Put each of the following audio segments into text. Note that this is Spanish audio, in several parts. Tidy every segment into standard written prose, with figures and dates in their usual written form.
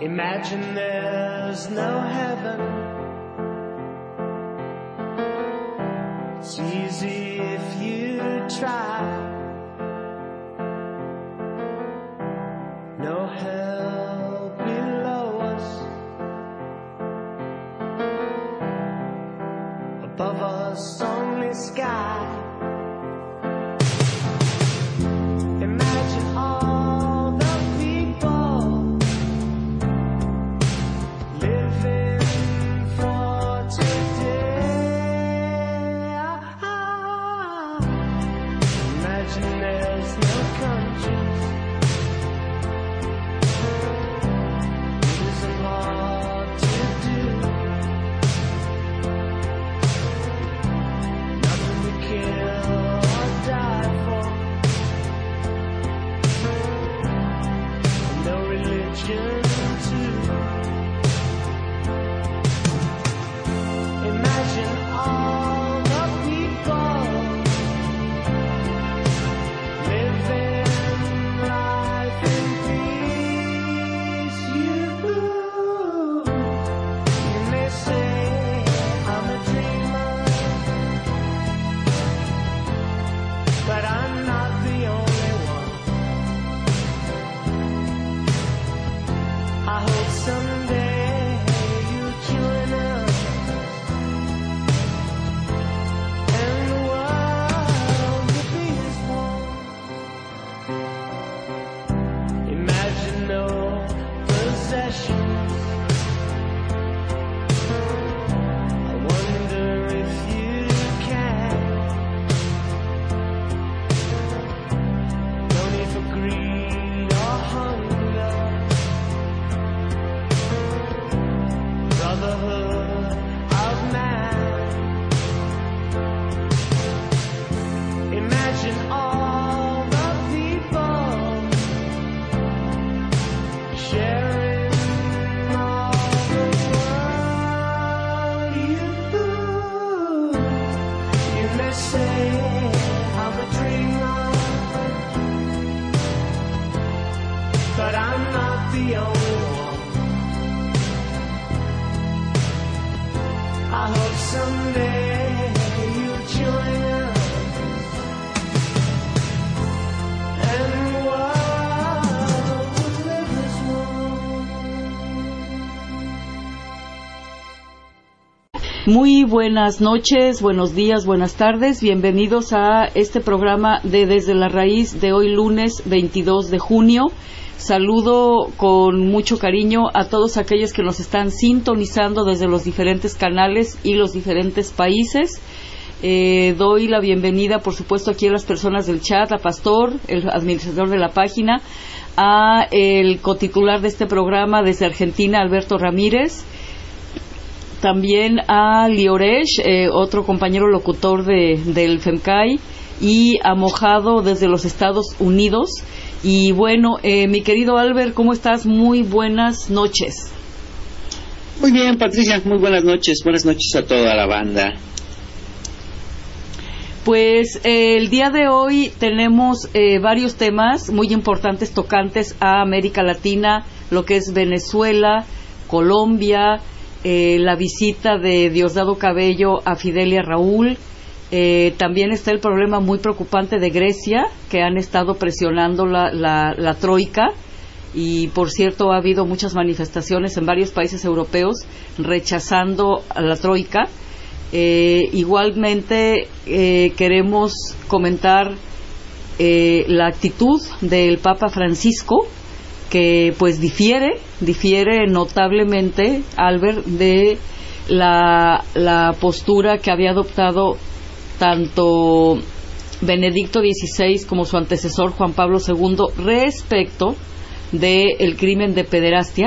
Imagine there's no heaven. It's easy if you try. No hell below us. Above us only sky. Imagine all the people living for today. Imagine there's no countries. It isn't hard to do. Nothing to kill or die for. No religion too. Imagine all the people living life in peace. You may say I'm a dreamer, but I'm not the only one. I hope someday you'll join us, and the world will be as one. Imagine no possessions. I wonder if you can. No need for greed or hunger. Brotherhood of man. Imagine all the people sharing all the world. You may say I'm a dreamer, but I'm not the only one. I hope someday you'll join us, and the world will live as one. Muy buenas noches, buenos días, buenas tardes. Bienvenidos a este programa de Desde la Raíz de hoy lunes 22 de junio. Saludo con mucho cariño a todos aquellos que nos están sintonizando desde los diferentes canales y los diferentes países. Doy la bienvenida, por supuesto, aquí a las personas del chat, a Pastor, el administrador de la página, a el cotitular de este programa desde Argentina, Alberto Ramírez, también a Lioresh, otro compañero locutor del FEMCAI, y a Mojado desde los Estados Unidos. Y bueno, mi querido Albert, ¿cómo estás? Muy buenas noches. Muy bien, Patricia, muy buenas noches a toda la banda. Pues el día de hoy tenemos varios temas muy importantes tocantes a América Latina, lo que es Venezuela, Colombia, la visita de Diosdado Cabello a Fidel y a Raúl. También está el problema muy preocupante de Grecia, que han estado presionando la troika, y por cierto ha habido muchas manifestaciones en varios países europeos rechazando a la troika. Igualmente queremos comentar la actitud del Papa Francisco, que pues difiere notablemente, Albert, de la postura que había adoptado tanto Benedicto XVI como su antecesor Juan Pablo II respecto del crimen de pederastia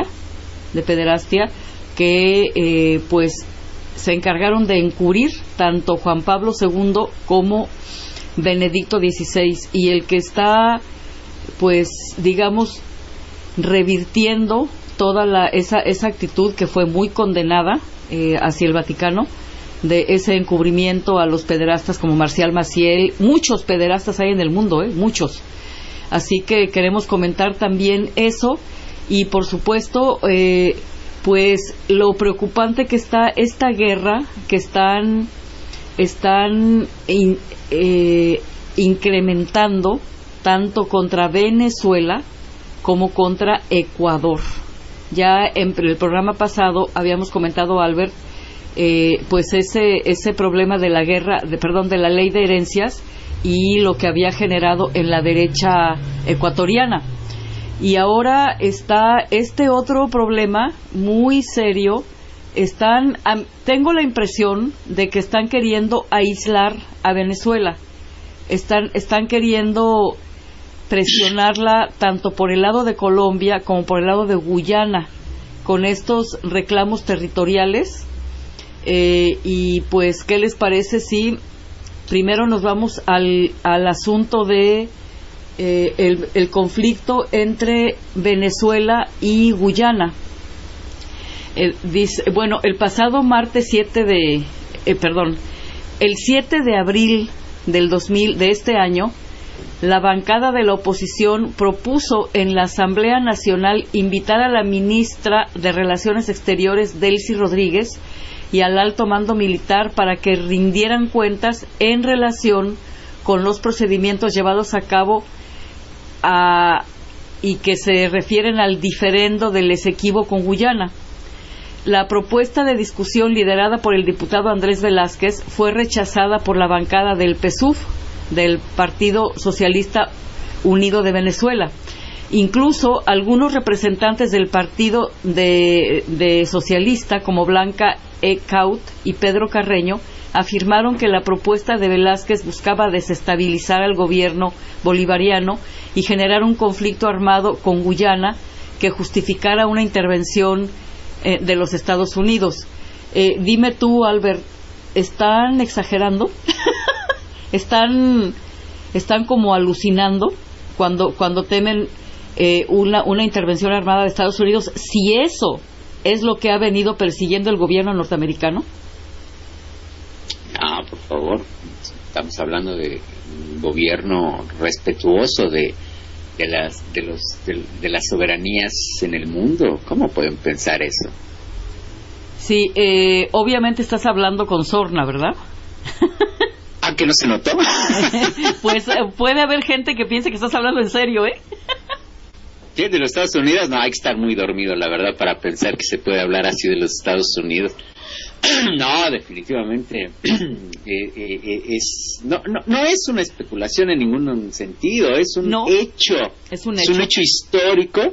que pues se encargaron de encubrir tanto Juan Pablo II como Benedicto XVI, y el que está pues digamos revirtiendo toda esa actitud que fue muy condenada hacia el Vaticano, de ese encubrimiento a los pederastas como Marcial Maciel. Muchos pederastas hay en el mundo, muchos. Así que queremos comentar también eso. Y por supuesto, pues lo preocupante que está esta guerra que están incrementando tanto contra Venezuela como contra Ecuador. Ya en el programa pasado habíamos comentado, Albert, pues ese problema de la guerra, de la ley de herencias y lo que había generado en la derecha ecuatoriana. Y ahora está este otro problema muy serio. Tengo la impresión de que están queriendo aislar a Venezuela. Están queriendo presionarla tanto por el lado de Colombia como por el lado de Guyana con estos reclamos territoriales. Y pues, ¿qué les parece si primero nos vamos al asunto de el conflicto entre Venezuela y Guyana? El pasado martes el 7 de abril de este año, la bancada de la oposición propuso en la Asamblea Nacional invitar a la ministra de Relaciones Exteriores, Delcy Rodríguez, y al alto mando militar para que rindieran cuentas en relación con los procedimientos llevados a cabo y que se refieren al diferendo del Esequibo con Guyana. La propuesta de discusión liderada por el diputado Andrés Velázquez fue rechazada por la bancada del PSUV, del Partido Socialista Unido de Venezuela. Incluso algunos representantes del partido de socialista, como Blanca Ecaut y Pedro Carreño, afirmaron que la propuesta de Velázquez buscaba desestabilizar al gobierno bolivariano y generar un conflicto armado con Guyana que justificara una intervención de los Estados Unidos. Dime tú, Albert, ¿están exagerando? ¿Están como alucinando cuando temen una intervención armada de Estados Unidos, si eso es lo que ha venido persiguiendo el gobierno norteamericano? No, por favor, estamos hablando de un gobierno respetuoso de las soberanías en el mundo. ¿Cómo pueden pensar eso? Sí, obviamente estás hablando con sorna, ¿verdad? ¿Ah, que no se notó? Pues puede haber gente que piense que estás hablando en serio, ¿eh? Sí, de los Estados Unidos, no, hay que estar muy dormido, la verdad, para pensar que se puede hablar así de los Estados Unidos. No, definitivamente no es una especulación en ningún sentido, es un hecho. Es un hecho histórico,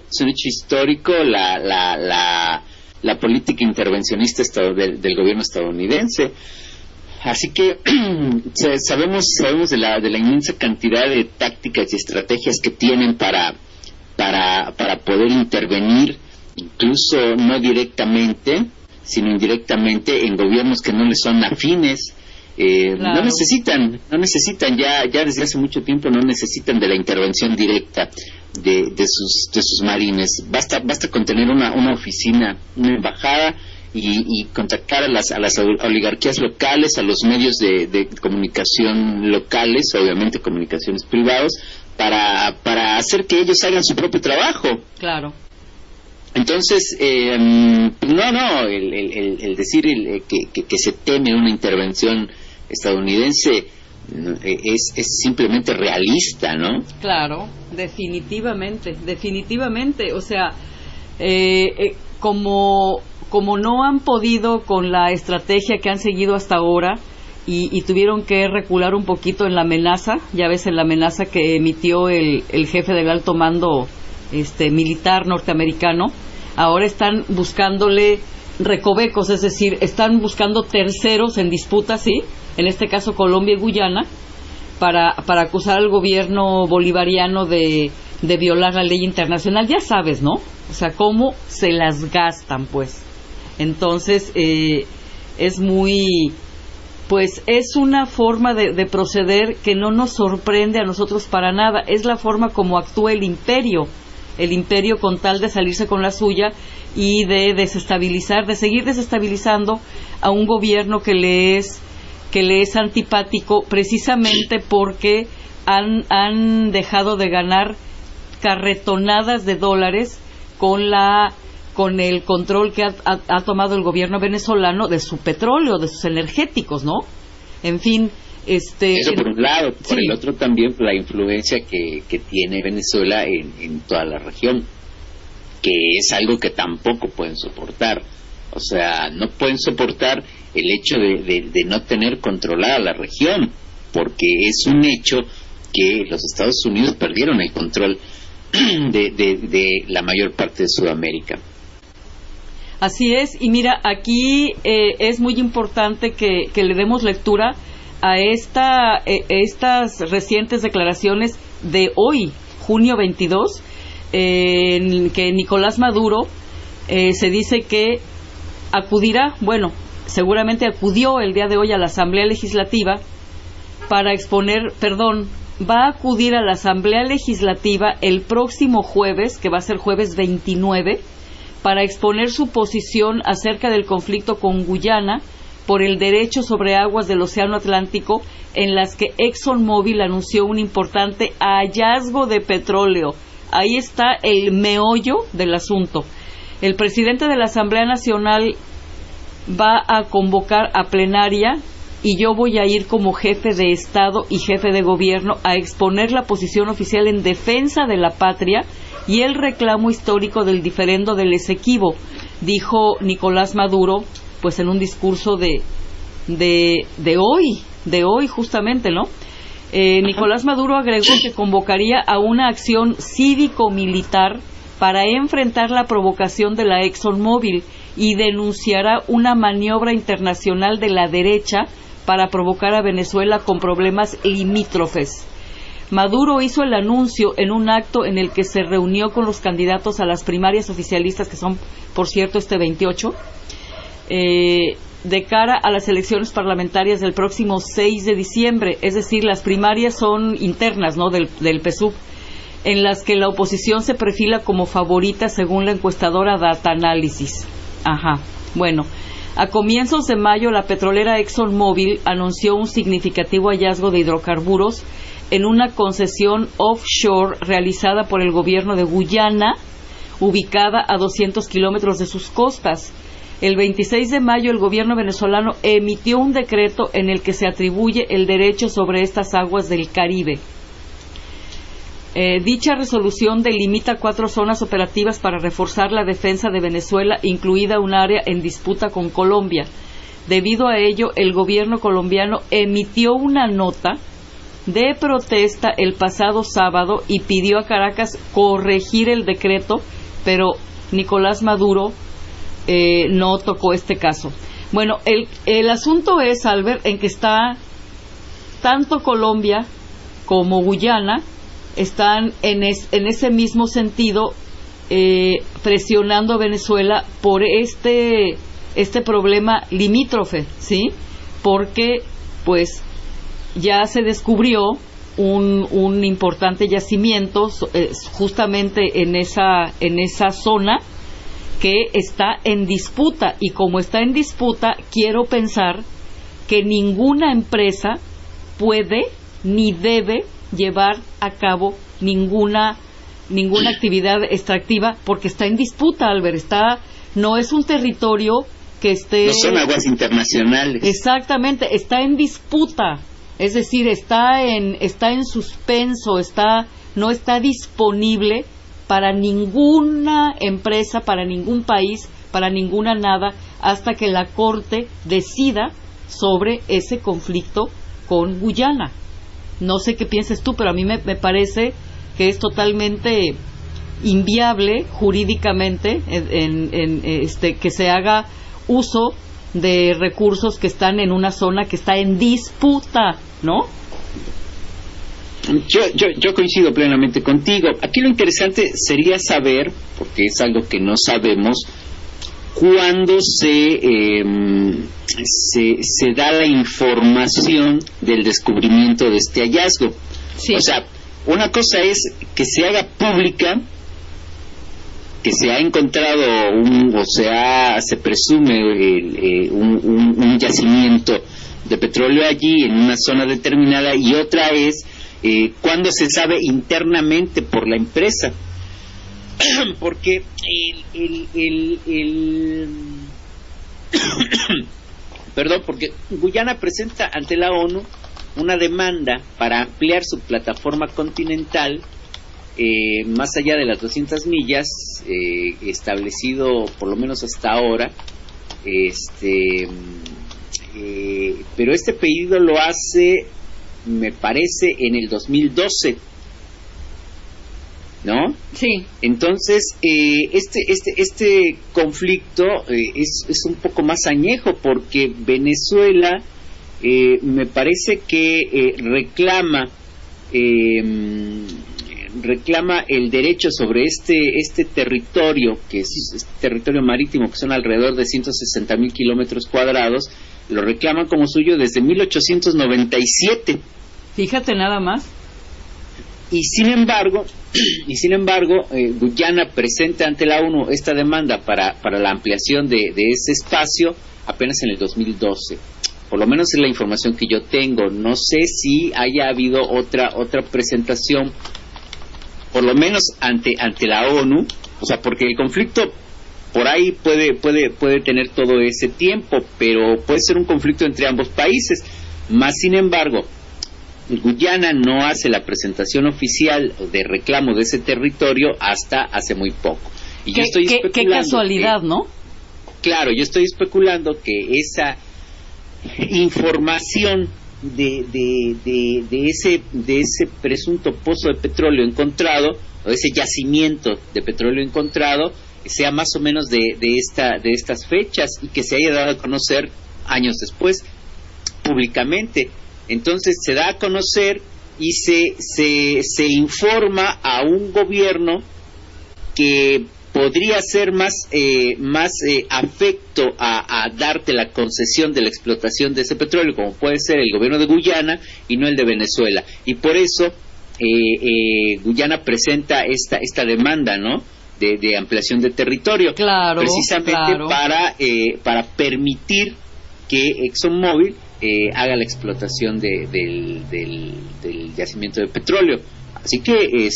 la política intervencionista del gobierno estadounidense. Así que sabemos de la inmensa cantidad de tácticas y estrategias que tienen para poder intervenir, incluso no directamente, sino indirectamente, en gobiernos que no les son afines. Claro. No necesitan ya desde hace mucho tiempo, no necesitan de la intervención directa de sus marines. Basta con tener una oficina, una embajada, y contactar a las oligarquías locales, a los medios de comunicación locales, obviamente comunicaciones privadas, para hacer que ellos hagan su propio trabajo. Claro. Entonces, el decir que se teme una intervención estadounidense es simplemente realista, ¿no? Claro, definitivamente. O sea, como no han podido con la estrategia que han seguido hasta ahora y tuvieron que recular un poquito en la amenaza, ya ves, en la amenaza que emitió el jefe del alto mando militar norteamericano, ahora están buscándole recovecos, es decir, están buscando terceros en disputa, ¿sí? En este caso Colombia y Guyana, para acusar al gobierno bolivariano de violar la ley internacional. Ya sabes, ¿no? O sea, cómo se las gastan, pues. Entonces, es muy... Pues es una forma de proceder que no nos sorprende a nosotros para nada. Es la forma como actúa el imperio con tal de salirse con la suya y de seguir desestabilizando a un gobierno que le es antipático, precisamente porque han dejado de ganar carretonadas de dólares con el control que ha tomado el gobierno venezolano de su petróleo, de sus energéticos, ¿no? En fin, eso por un lado. Por sí. el otro también la influencia que tiene Venezuela en toda la región, que es algo que tampoco pueden soportar. O sea, no pueden soportar el hecho de no tener controlada la región, porque es un hecho que los Estados Unidos perdieron el control de la mayor parte de Sudamérica. Así es, y mira, aquí es muy importante que le demos lectura a estas recientes declaraciones de hoy, junio 22, en que Nicolás Maduro se dice que acudirá, bueno, seguramente acudió el día de hoy a la Asamblea Legislativa para va a acudir a la Asamblea Legislativa el próximo jueves, que va a ser jueves 29, para exponer su posición acerca del conflicto con Guyana por el derecho sobre aguas del Océano Atlántico, en las que ExxonMobil anunció un importante hallazgo de petróleo. Ahí está el meollo del asunto. El presidente de la Asamblea Nacional va a convocar a plenaria y yo voy a ir como jefe de Estado y jefe de Gobierno a exponer la posición oficial en defensa de la patria y el reclamo histórico del diferendo del Esequibo, dijo Nicolás Maduro, pues en un discurso de hoy justamente, ¿no? Nicolás Maduro agregó que convocaría a una acción cívico-militar para enfrentar la provocación de la ExxonMobil y denunciará una maniobra internacional de la derecha para provocar a Venezuela con problemas limítrofes. Maduro hizo el anuncio en un acto en el que se reunió con los candidatos a las primarias oficialistas, que son, por cierto, este 28, de cara a las elecciones parlamentarias del próximo 6 de diciembre, es decir, las primarias son internas, ¿no?, del PSUV, en las que la oposición se perfila como favorita según la encuestadora Data Analysis. Bueno, a comienzos de mayo la petrolera ExxonMobil anunció un significativo hallazgo de hidrocarburos en una concesión offshore realizada por el gobierno de Guyana, ubicada a 200 kilómetros de sus costas. El 26 de mayo el gobierno venezolano emitió un decreto en el que se atribuye el derecho sobre estas aguas del Caribe. Dicha resolución delimita 4 zonas operativas para reforzar la defensa de Venezuela, incluida un área en disputa con Colombia. Debido a ello, el gobierno colombiano emitió una nota de protesta el pasado sábado y pidió a Caracas corregir el decreto, pero Nicolás Maduro no tocó este caso. Bueno, el asunto es, Albert, en que está tanto Colombia como Guyana están en ese mismo sentido presionando a Venezuela por este problema limítrofe, ¿sí? Porque pues ya se descubrió un importante yacimiento justamente en esa zona que está en disputa, y como está en disputa, quiero pensar que ninguna empresa puede ni debe llevar a cabo ninguna actividad extractiva porque está en disputa, Albert. No es un territorio que esté... No son aguas internacionales. Exactamente, está en disputa, es decir, está en suspenso, no está disponible para ninguna empresa, para ningún país, para ninguna nada, hasta que la Corte decida sobre ese conflicto con Guyana. No sé qué pienses tú, pero a mí me parece que es totalmente inviable jurídicamente que se haga uso de recursos que están en una zona que está en disputa, ¿no? Yo coincido plenamente contigo. Aquí lo interesante sería saber, porque es algo que no sabemos, cuándo se da la información del descubrimiento de este hallazgo. Sí. O sea, una cosa es que se haga pública que se ha encontrado se presume un yacimiento de petróleo allí en una zona determinada, y otra es cuando se sabe internamente por la empresa. porque perdón, porque Guyana presenta ante la ONU una demanda para ampliar su plataforma continental más allá de las 200 millas establecido por lo menos hasta ahora, pero este pedido lo hace, me parece, en el 2012, ¿no? Sí. Entonces, este conflicto es un poco más añejo, porque Venezuela me parece que reclama el derecho sobre este territorio, que es territorio marítimo, que son alrededor de 160,000 kilómetros cuadrados, lo reclaman como suyo desde 1897. Fíjate nada más. Y sin embargo, Guyana presenta ante la ONU esta demanda para la ampliación de ese espacio apenas en el 2012. Por lo menos es la información que yo tengo. No sé si haya habido otra presentación, por lo menos ante la ONU, o sea, porque el conflicto por ahí puede tener todo ese tiempo, pero puede ser un conflicto entre ambos países. Más sin embargo, Guyana no hace la presentación oficial de reclamo de ese territorio hasta hace muy poco. Y yo estoy qué casualidad, ¿no? Claro, yo estoy especulando que esa información de ese presunto pozo de petróleo encontrado, o ese yacimiento de petróleo encontrado, sea más o menos de estas fechas, y que se haya dado a conocer años después públicamente. Entonces se da a conocer y se informa a un gobierno que podría ser más afecto a darte la concesión de la explotación de ese petróleo, como puede ser el gobierno de Guyana y no el de Venezuela. Y por eso Guyana presenta esta demanda, ¿no?, de ampliación de territorio, claro, precisamente claro, para permitir que ExxonMobil haga la explotación del yacimiento de petróleo. Así que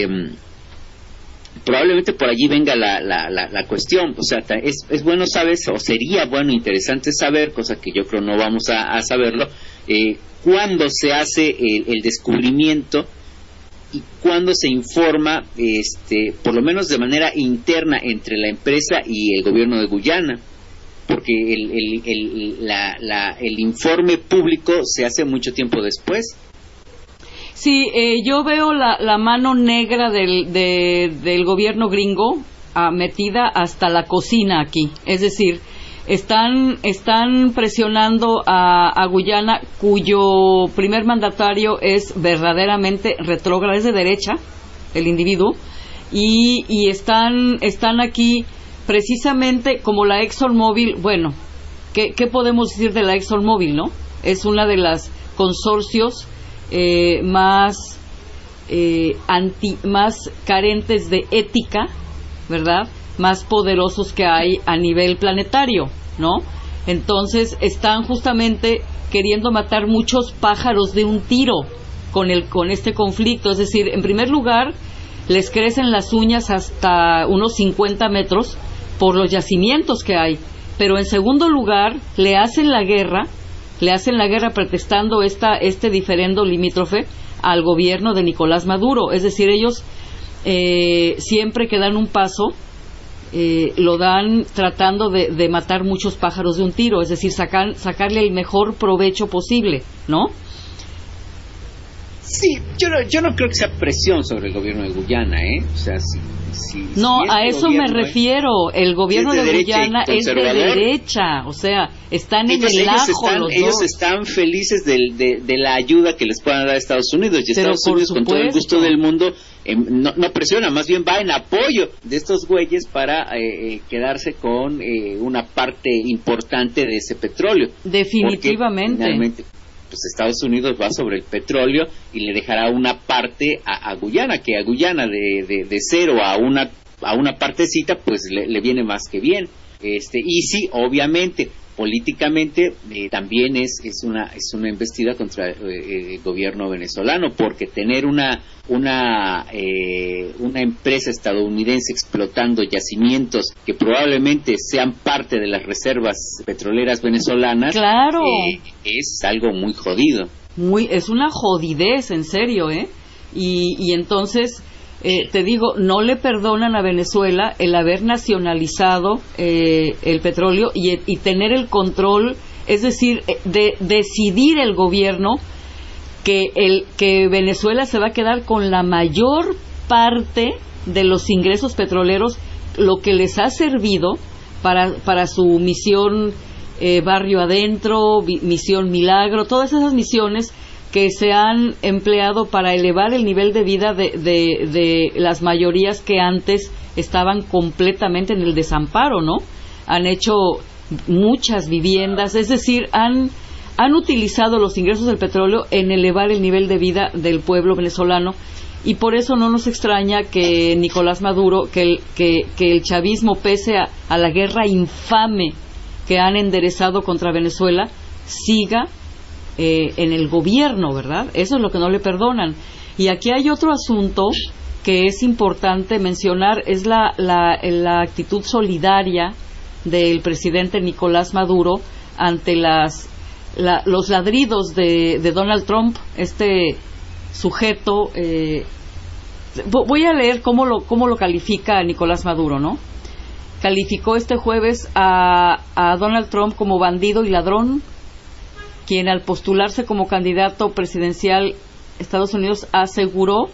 probablemente por allí venga la cuestión. O sea, es bueno saber, o sería bueno, interesante saber, cosa que yo creo no vamos a saberlo, cuándo se hace el descubrimiento y cuándo se informa, por lo menos de manera interna, entre la empresa y el gobierno de Guyana, porque el informe público se hace mucho tiempo después. Sí, yo veo la mano negra del gobierno gringo metida hasta la cocina aquí. Es decir, están presionando a Guyana, cuyo primer mandatario es verdaderamente retrógrado, es de derecha, el individuo, y están aquí precisamente como la ExxonMobil. Bueno, ¿qué podemos decir de la ExxonMobil, no? Es una de las consorcios más carentes de ética, ¿verdad?, más poderosos que hay a nivel planetario, ¿no? Entonces están justamente queriendo matar muchos pájaros de un tiro con este conflicto. Es decir, en primer lugar, les crecen las uñas hasta unos 50 metros por los yacimientos que hay, pero en segundo lugar le hacen la guerra pretextando este diferendo limítrofe al gobierno de Nicolás Maduro. Es decir, ellos siempre que dan un paso lo dan tratando de matar muchos pájaros de un tiro, es decir, sacarle el mejor provecho posible, ¿no? Sí, yo no creo que sea presión sobre el gobierno de Guyana, o sea, no, si a eso me refiero. El gobierno de Guyana es de derecha, o sea, están en el ajo los dos. Ellos están felices de la ayuda que les puedan dar a Estados Unidos, y pero Estados Unidos, con todo el gusto del mundo, no presiona, más bien va en apoyo de estos güeyes para quedarse con una parte importante de ese petróleo. Definitivamente. Porque, finalmente, pues Estados Unidos va sobre el petróleo y le dejará una parte a Guyana, que a Guyana de cero a una partecita, pues le viene más que bien. Y sí, obviamente, políticamente también es una embestida contra el gobierno venezolano, porque tener una empresa estadounidense explotando yacimientos que probablemente sean parte de las reservas petroleras venezolanas, claro, es algo muy jodido. Es una jodidez, en serio, y entonces te digo, no le perdonan a Venezuela el haber nacionalizado el petróleo y tener el control, es decir, de decidir el gobierno que Venezuela se va a quedar con la mayor parte de los ingresos petroleros, lo que les ha servido para su misión Barrio Adentro, misión Milagro, todas esas misiones que se han empleado para elevar el nivel de vida de las mayorías que antes estaban completamente en el desamparo, ¿no? Han hecho muchas viviendas, es decir, han utilizado los ingresos del petróleo en elevar el nivel de vida del pueblo venezolano, y por eso no nos extraña que Nicolás Maduro, que el chavismo, pese a la guerra infame que han enderezado contra Venezuela, siga en el gobierno, ¿verdad? Eso es lo que no le perdonan. Y aquí hay otro asunto que es importante mencionar, es la actitud solidaria del presidente Nicolás Maduro ante los ladridos de Donald Trump, este sujeto. Voy a leer cómo lo califica Nicolás Maduro, ¿no? Calificó este jueves a Donald Trump como bandido y ladrón, quien al postularse como candidato presidencial Estados Unidos aseguró,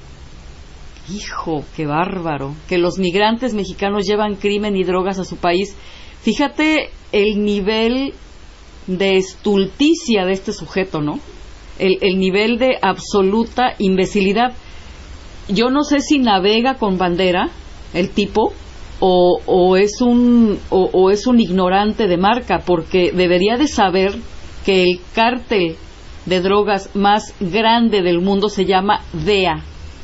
hijo, qué bárbaro, que los migrantes mexicanos llevan crimen y drogas a su país. Fíjate el nivel de estulticia de este sujeto, ¿no? El nivel de absoluta imbecilidad. Yo no sé si navega con bandera el tipo o es un ignorante de marca, porque debería de saber que el cártel de drogas más grande del mundo se llama DEA.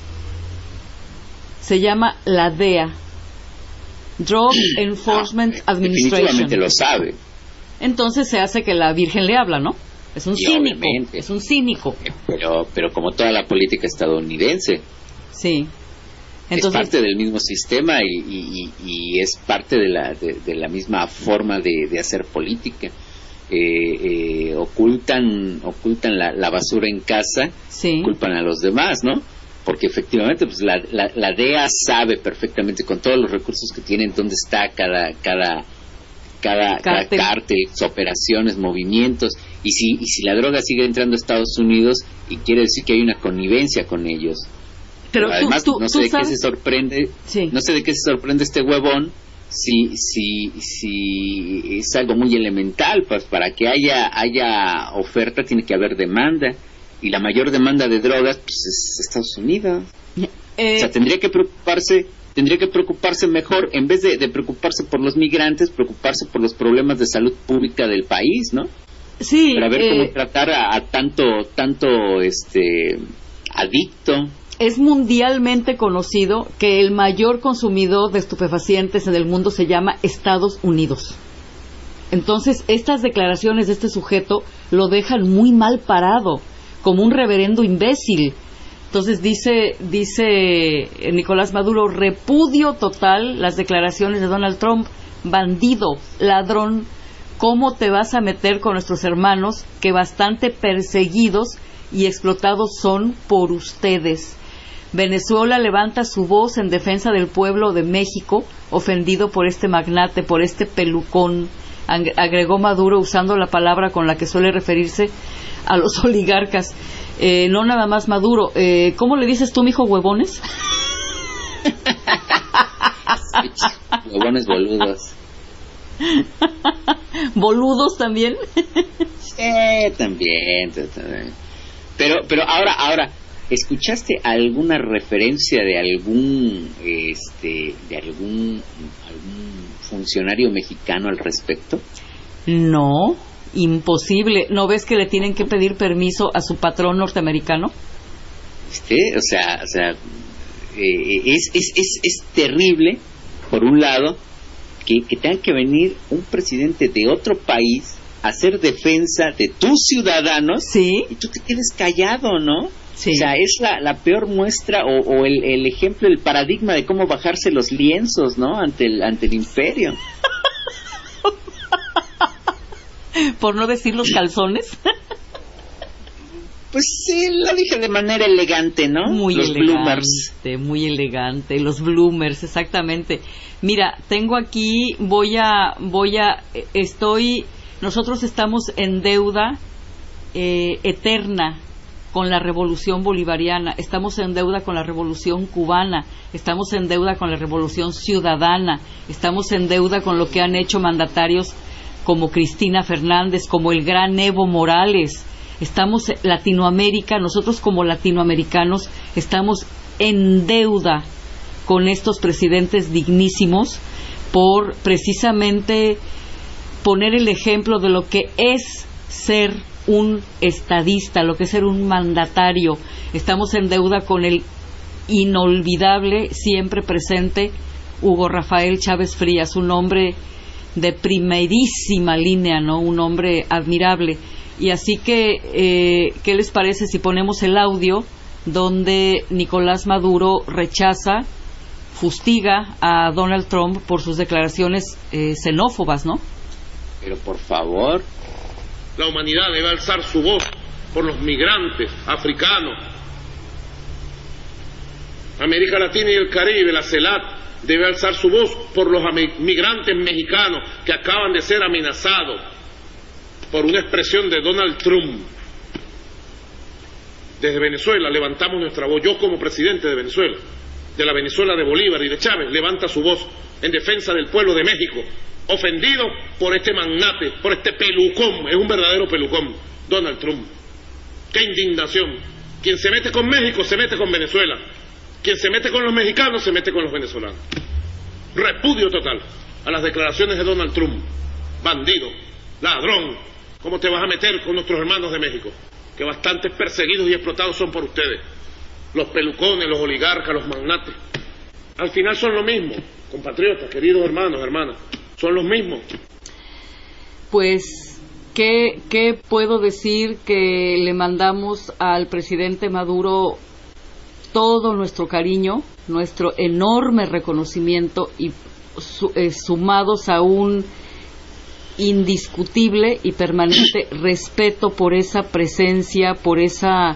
Se llama la DEA, Drug Enforcement Administration. Definitivamente lo sabe. Entonces se hace que la Virgen le habla, ¿no? Es un cínico. Obviamente. Es un cínico. Pero como toda la política estadounidense. Sí. Entonces, es parte del mismo sistema y es parte de la misma forma de hacer política. Ocultan la basura en casa, sí. Culpan a los demás, ¿no? Porque efectivamente pues la DEA sabe perfectamente, con todos los recursos que tienen, dónde está cada cártel, operaciones, movimientos, y si la droga sigue entrando a Estados Unidos, y quiere decir que hay una connivencia con ellos. Pero además no sé de qué se sorprende, sí. No sé de qué se sorprende este huevón. Si es algo muy elemental, pues para que haya oferta tiene que haber demanda, y la mayor demanda de drogas pues es Estados Unidos. O sea, tendría que preocuparse mejor, en vez de preocuparse por los migrantes, preocuparse por los problemas de salud pública del país, ¿no? Sí. Para ver cómo tratar a tanto adicto. Es mundialmente conocido que el mayor consumidor de estupefacientes en el mundo se llama Estados Unidos. Entonces, estas declaraciones de este sujeto lo dejan muy mal parado, como un reverendo imbécil. Entonces dice Nicolás Maduro, repudio total las declaraciones de Donald Trump, bandido, ladrón, ¿cómo te vas a meter con nuestros hermanos que bastante perseguidos y explotados son por ustedes? Venezuela levanta su voz en defensa del pueblo de México, ofendido por este magnate, por este pelucón, agregó Maduro usando la palabra con la que suele referirse a los oligarcas. No nada más Maduro. ¿Cómo le dices tú, mijo, huevones? Huevones boludos. ¿Boludos también? También. Pero ahora, ¿escuchaste alguna referencia de algún funcionario mexicano al respecto? No, imposible. ¿No ves que le tienen que pedir permiso a su patrón norteamericano? O sea, es terrible, por un lado, que tenga que venir un presidente de otro país hacer defensa de tus ciudadanos, Sí. y tú te quedes callado, ¿no? Sí. O sea, es la peor muestra o el ejemplo, el paradigma de cómo bajarse los lienzos, ¿no? Ante el imperio. Por no decir los calzones. Pues sí, lo dije de manera elegante, ¿no? Muy los elegante, bloomers. muy elegante, los bloomers, exactamente. Mira, tengo aquí, nosotros estamos en deuda eterna con la revolución bolivariana, estamos en deuda con la revolución cubana, estamos en deuda con la revolución ciudadana, estamos en deuda con lo que han hecho mandatarios como Cristina Fernández, como el gran Evo Morales. Estamos Latinoamérica, nosotros como latinoamericanos estamos en deuda con estos presidentes dignísimos por precisamente poner el ejemplo de lo que es ser un estadista, lo que es ser un mandatario. Estamos en deuda con el inolvidable, siempre presente Hugo Rafael Chávez Frías, un hombre de primerísima línea, ¿no? Un hombre admirable. Y así que, ¿qué les parece si ponemos el audio donde Nicolás Maduro rechaza, fustiga a Donald Trump por sus declaraciones xenófobas, ¿no? Pero por favor. La humanidad debe alzar su voz por los migrantes africanos. América Latina y el Caribe, la CELAC, debe alzar su voz por los migrantes mexicanos que acaban de ser amenazados por una expresión de Donald Trump. Desde Venezuela levantamos nuestra voz. Yo como presidente de Venezuela, de la Venezuela de Bolívar y de Chávez, levanta su voz en defensa del pueblo de México, ofendido por este magnate, por este pelucón, es un verdadero pelucón, Donald Trump. ¡Qué indignación! Quien se mete con México se mete con Venezuela. Quien se mete con los mexicanos se mete con los venezolanos. Repudio total a las declaraciones de Donald Trump. Bandido, ladrón, ¿cómo te vas a meter con nuestros hermanos de México? Que bastantes perseguidos y explotados son por ustedes. Los pelucones, los oligarcas, los magnates. Al final son lo mismo, compatriotas, queridos hermanos, hermanas. Son los mismos. Pues, ¿qué puedo decir? Que le mandamos al presidente Maduro todo nuestro cariño, nuestro enorme reconocimiento y sumados a un indiscutible y permanente respeto por esa presencia, por esa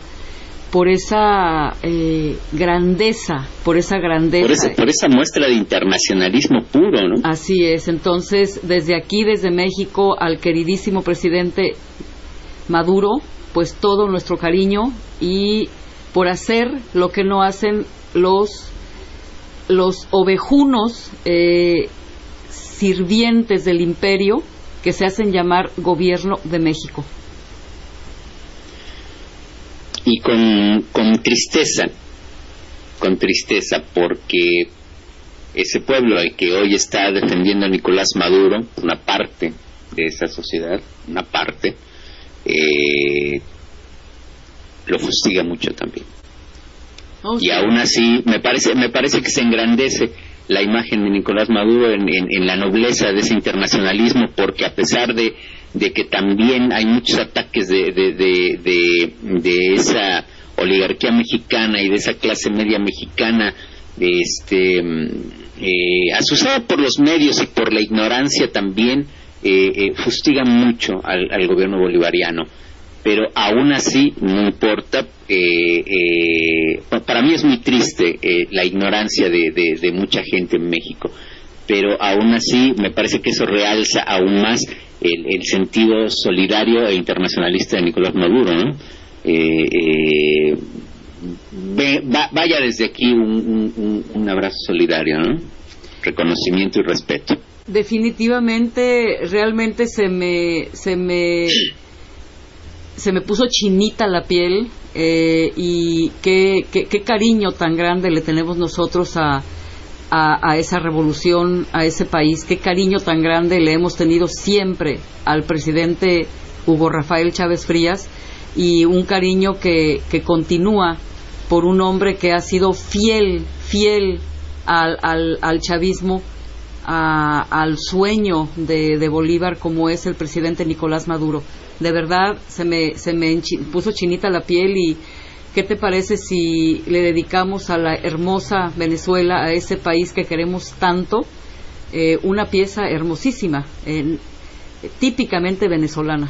grandeza, por esa muestra de internacionalismo puro, ¿no? Así es. Entonces, desde aquí, desde México, al queridísimo presidente Maduro, pues todo nuestro cariño, y por hacer lo que no hacen los ovejunos sirvientes del imperio, que se hacen llamar Gobierno de México. Y con tristeza, porque ese pueblo al que hoy está defendiendo a Nicolás Maduro, una parte de esa sociedad, lo fustiga mucho también. Y aún así me parece que se engrandece la imagen de Nicolás Maduro en la nobleza de ese internacionalismo, porque a pesar de que también hay muchos ataques de esa oligarquía mexicana y de esa clase media mexicana, asusada por los medios y por la ignorancia también, fustiga mucho al gobierno bolivariano. Pero aún así no importa. Para mí es muy triste la ignorancia de mucha gente en México, pero aún así me parece que eso realza aún más el sentido solidario e internacionalista de Nicolás Maduro, ¿no? Vaya desde aquí un abrazo solidario, ¿no? Reconocimiento y respeto. Definitivamente, realmente se me puso chinita la piel, y qué cariño tan grande le tenemos nosotros a esa revolución, a ese país. Qué cariño tan grande le hemos tenido siempre al presidente Hugo Rafael Chávez Frías, y un cariño que continúa por un hombre que ha sido fiel al chavismo al sueño de Bolívar, como es el presidente Nicolás Maduro. De verdad, se me puso chinita la piel. Y ¿qué te parece si le dedicamos a la hermosa Venezuela, a ese país que queremos tanto, una pieza hermosísima, típicamente venezolana?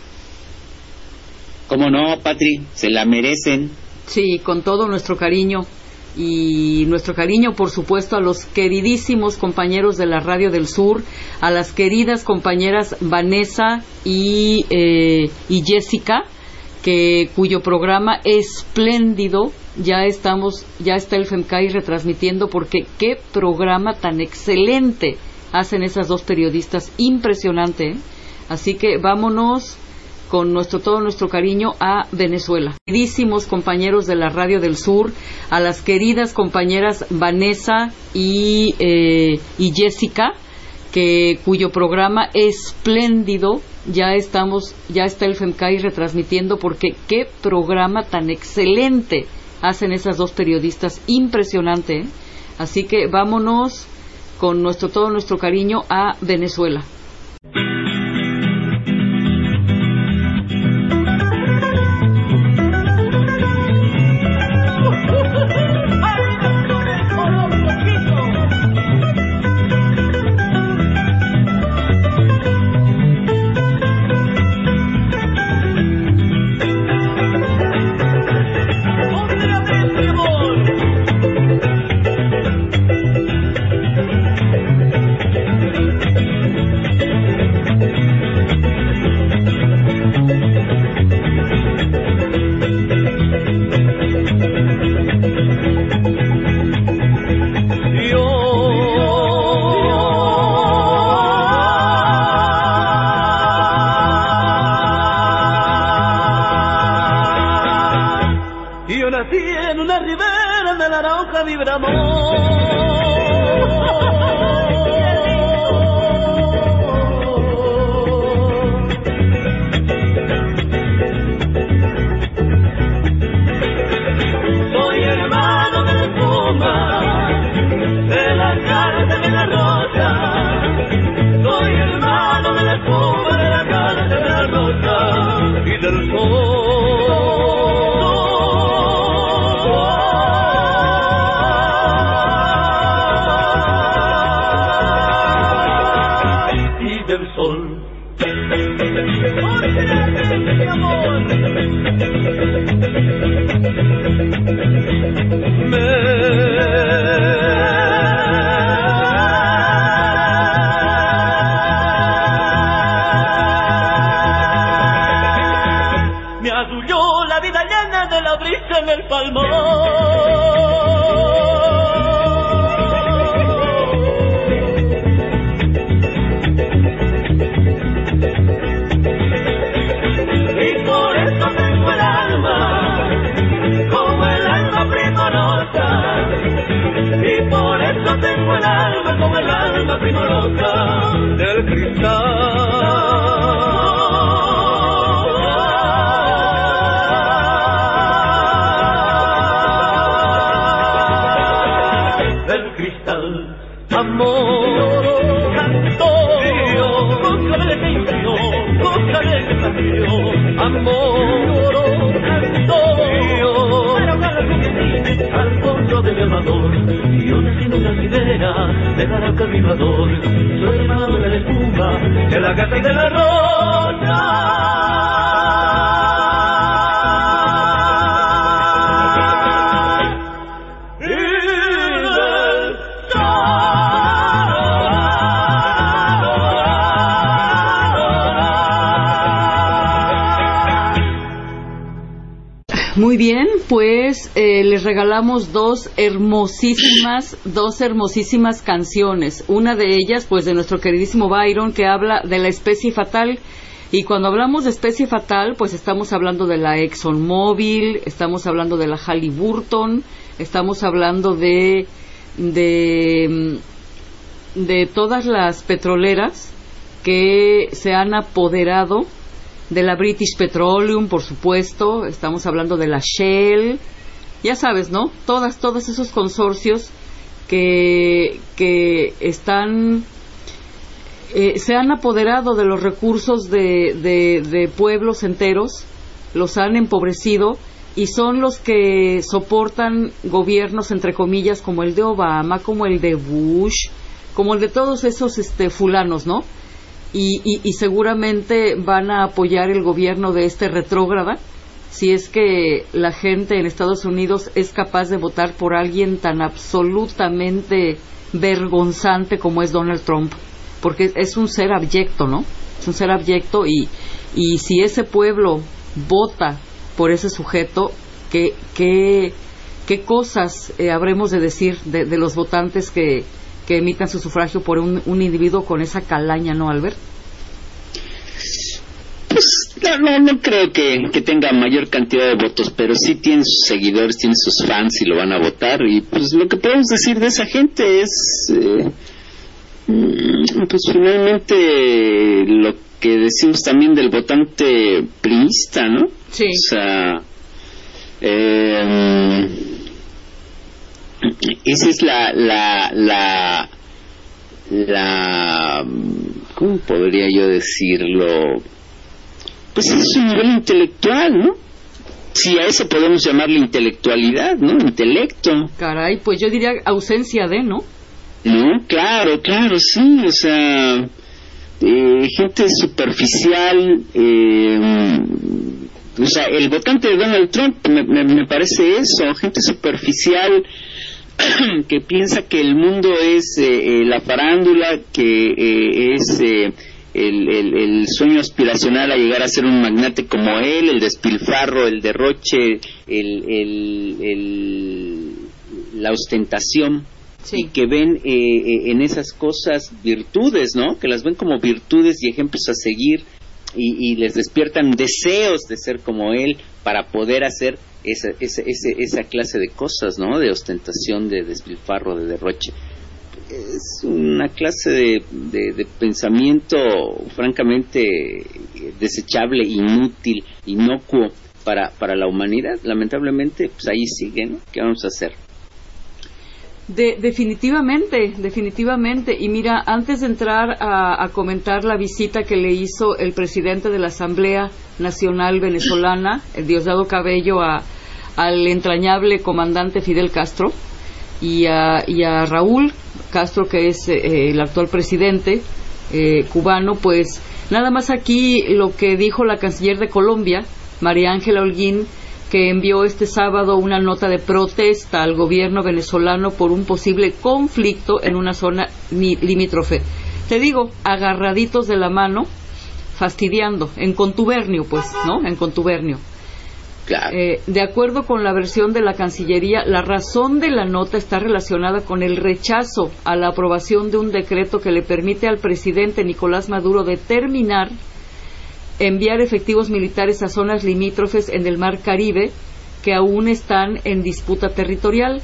¿Cómo no, Patri? Se la merecen. Sí, con todo nuestro cariño. Y nuestro cariño, por supuesto, a los queridísimos compañeros de la Radio del Sur, a las queridas compañeras Vanessa y Jessica, cuyo programa espléndido ya está el FEMCAI retransmitiendo, porque qué programa tan excelente hacen esas dos periodistas, impresionante, ¿eh? Así que vámonos con todo nuestro cariño a Venezuela. Queridísimos compañeros de la Radio del Sur, a las queridas compañeras Vanessa y Jessica, cuyo programa espléndido ya está el FEMCAI retransmitiendo, porque qué programa tan excelente hacen esas dos periodistas, impresionante, ¿eh? Así que vámonos con todo nuestro cariño a Venezuela. Muy bien, pues les regalamos dos hermosísimas canciones. Una de ellas, pues, de nuestro queridísimo Byron, que habla de la especie fatal. Y cuando hablamos de especie fatal, pues estamos hablando de la ExxonMobil, estamos hablando de la Halliburton, estamos hablando de todas las petroleras que se han apoderado de la British Petroleum, por supuesto. Estamos hablando de la Shell, ya sabes, ¿no? Todos esos consorcios que están se han apoderado de los recursos de pueblos enteros, los han empobrecido y son los que soportan gobiernos entre comillas como el de Obama, como el de Bush, como el de todos esos fulanos, ¿no? Y seguramente van a apoyar el gobierno de este retrógrada si es que la gente en Estados Unidos es capaz de votar por alguien tan absolutamente vergonzante como es Donald Trump, porque es un ser abyecto, ¿no? Es un ser abyecto y si ese pueblo vota por ese sujeto, ¿qué cosas habremos de decir de los votantes que emitan su sufragio por un individuo con esa calaña, ¿no, Albert? Pues no creo que tenga mayor cantidad de votos, pero sí tiene sus seguidores, tiene sus fans y lo van a votar. Y pues lo que podemos decir de esa gente es, pues finalmente lo que decimos también del votante priista, ¿no? Sí. O sea, esa es la ¿cómo podría yo decirlo? Pues es un nivel intelectual, ¿no? Si a eso podemos llamarle intelectualidad, ¿no? Intelecto. Caray, pues yo diría ausencia de, ¿no? No, claro, sí, o sea, gente superficial, o sea, el votante de Donald Trump me parece eso, gente superficial que piensa que el mundo es la farándula, que es el sueño aspiracional a llegar a ser un magnate como él, el despilfarro, el derroche, la ostentación. Sí. Y que ven en esas cosas virtudes, ¿no? Que las ven como virtudes y ejemplos a seguir y les despiertan deseos de ser como él para poder hacer esa clase de cosas, ¿no? De ostentación, de despilfarro, de derroche. Es una clase de pensamiento francamente desechable, inútil, inocuo para la humanidad. Lamentablemente, pues ahí sigue, ¿no? ¿Qué vamos a hacer? Definitivamente. Y mira, antes de entrar a comentar la visita que le hizo el presidente de la Asamblea Nacional Venezolana, el Diosdado Cabello, al entrañable comandante Fidel Castro y a Raúl Castro, que es el actual presidente cubano, pues nada más aquí lo que dijo la canciller de Colombia, María Ángela Holguín, que envió este sábado una nota de protesta al gobierno venezolano por un posible conflicto en una zona limítrofe. Te digo, agarraditos de la mano, fastidiando, en contubernio, pues, ¿no? En contubernio. Claro. De acuerdo con la versión de la Cancillería, la razón de la nota está relacionada con el rechazo a la aprobación de un decreto que le permite al presidente Nicolás Maduro determinar enviar efectivos militares a zonas limítrofes en el Mar Caribe que aún están en disputa territorial.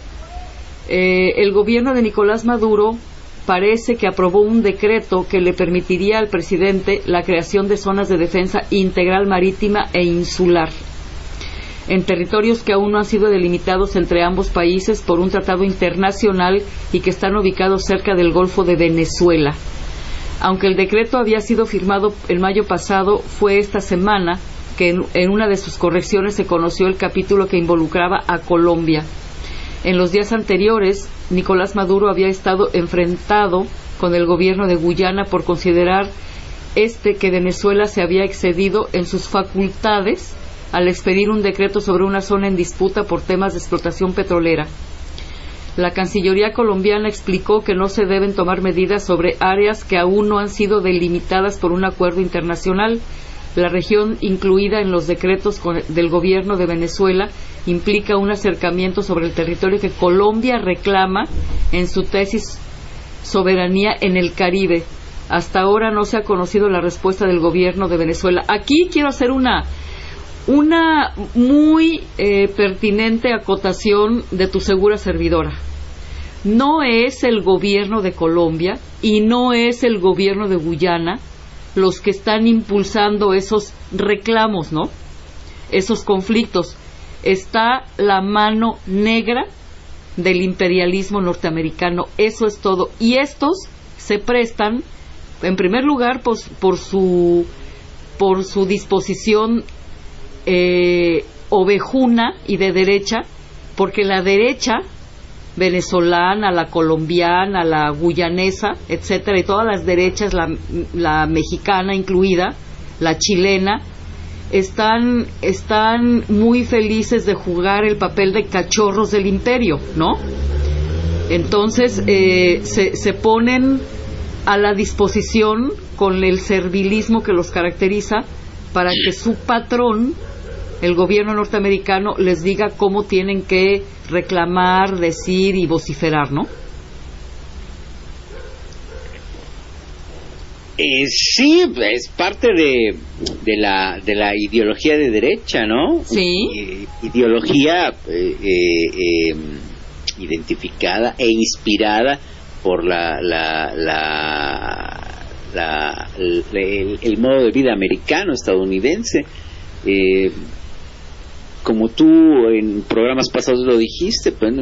El gobierno de Nicolás Maduro parece que aprobó un decreto que le permitiría al presidente la creación de zonas de defensa integral marítima e insular en territorios que aún no han sido delimitados entre ambos países por un tratado internacional y que están ubicados cerca del Golfo de Venezuela. Aunque el decreto había sido firmado en mayo pasado, fue esta semana que en una de sus correcciones se conoció el capítulo que involucraba a Colombia. En los días anteriores, Nicolás Maduro había estado enfrentado con el gobierno de Guyana por considerar que Venezuela se había excedido en sus facultades al expedir un decreto sobre una zona en disputa por temas de explotación petrolera. La Cancillería colombiana explicó que no se deben tomar medidas sobre áreas que aún no han sido delimitadas por un acuerdo internacional. La región incluida en los decretos del gobierno de Venezuela implica un acercamiento sobre el territorio que Colombia reclama en su tesis Soberanía en el Caribe. Hasta ahora no se ha conocido la respuesta del gobierno de Venezuela. Aquí quiero hacer una muy pertinente acotación de tu segura servidora. No es el gobierno de Colombia y no es el gobierno de Guyana los que están impulsando esos reclamos, ¿no? Esos conflictos. Está la mano negra del imperialismo norteamericano. Eso es todo. Y estos se prestan, en primer lugar, pues, por su disposición ovejuna y de derecha, porque la derecha venezolana, la colombiana, la guyanesa, etcétera, y todas las derechas, la mexicana incluida, la chilena, están muy felices de jugar el papel de cachorros del imperio, ¿no? Entonces se ponen a la disposición con el servilismo que los caracteriza para que su patrón, el gobierno norteamericano, les diga cómo tienen que reclamar, decir y vociferar, ¿no? Sí, es parte de la ideología de derecha, ¿no? Sí. Ideología identificada e inspirada por el modo de vida americano, estadounidense. Como tú en programas pasados lo dijiste, pues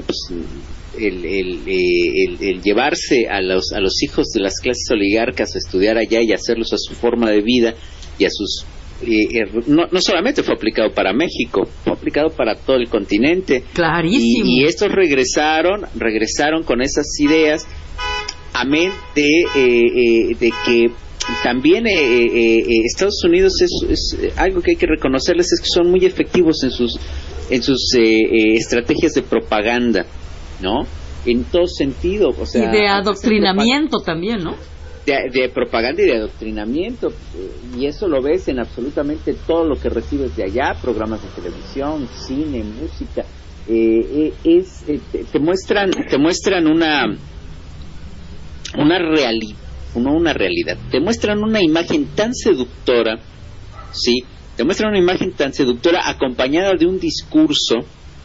el llevarse a los hijos de las clases oligarcas a estudiar allá y hacerlos a su forma de vida y a sus no solamente fue aplicado para México, fue aplicado para todo el continente. Clarísimo. Y estos regresaron con esas ideas, amén de que también Estados Unidos es algo que hay que reconocerles, es que son muy efectivos en sus estrategias de propaganda, ¿no? En todo sentido, o sea, y de adoctrinamiento también, ¿no? De propaganda y de adoctrinamiento, y eso lo ves en absolutamente todo lo que recibes de allá, programas de televisión, cine, música, te muestran una realidad, te muestran una imagen tan seductora, sí, te muestran una imagen tan seductora acompañada de un discurso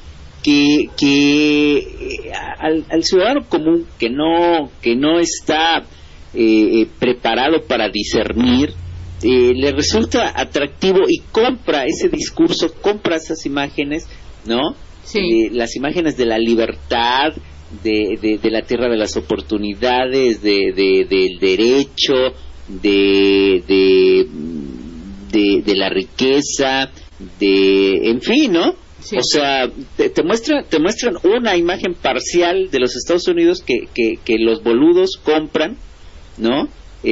que al ciudadano común que no está preparado para discernir, le resulta atractivo y compra ese discurso, compra esas imágenes, ¿no? Sí. Las imágenes de la libertad, de la tierra de las oportunidades, del derecho, de la riqueza, en fin, ¿no? Sí. O sea, te muestran una imagen parcial de los Estados Unidos que los boludos compran, ¿no?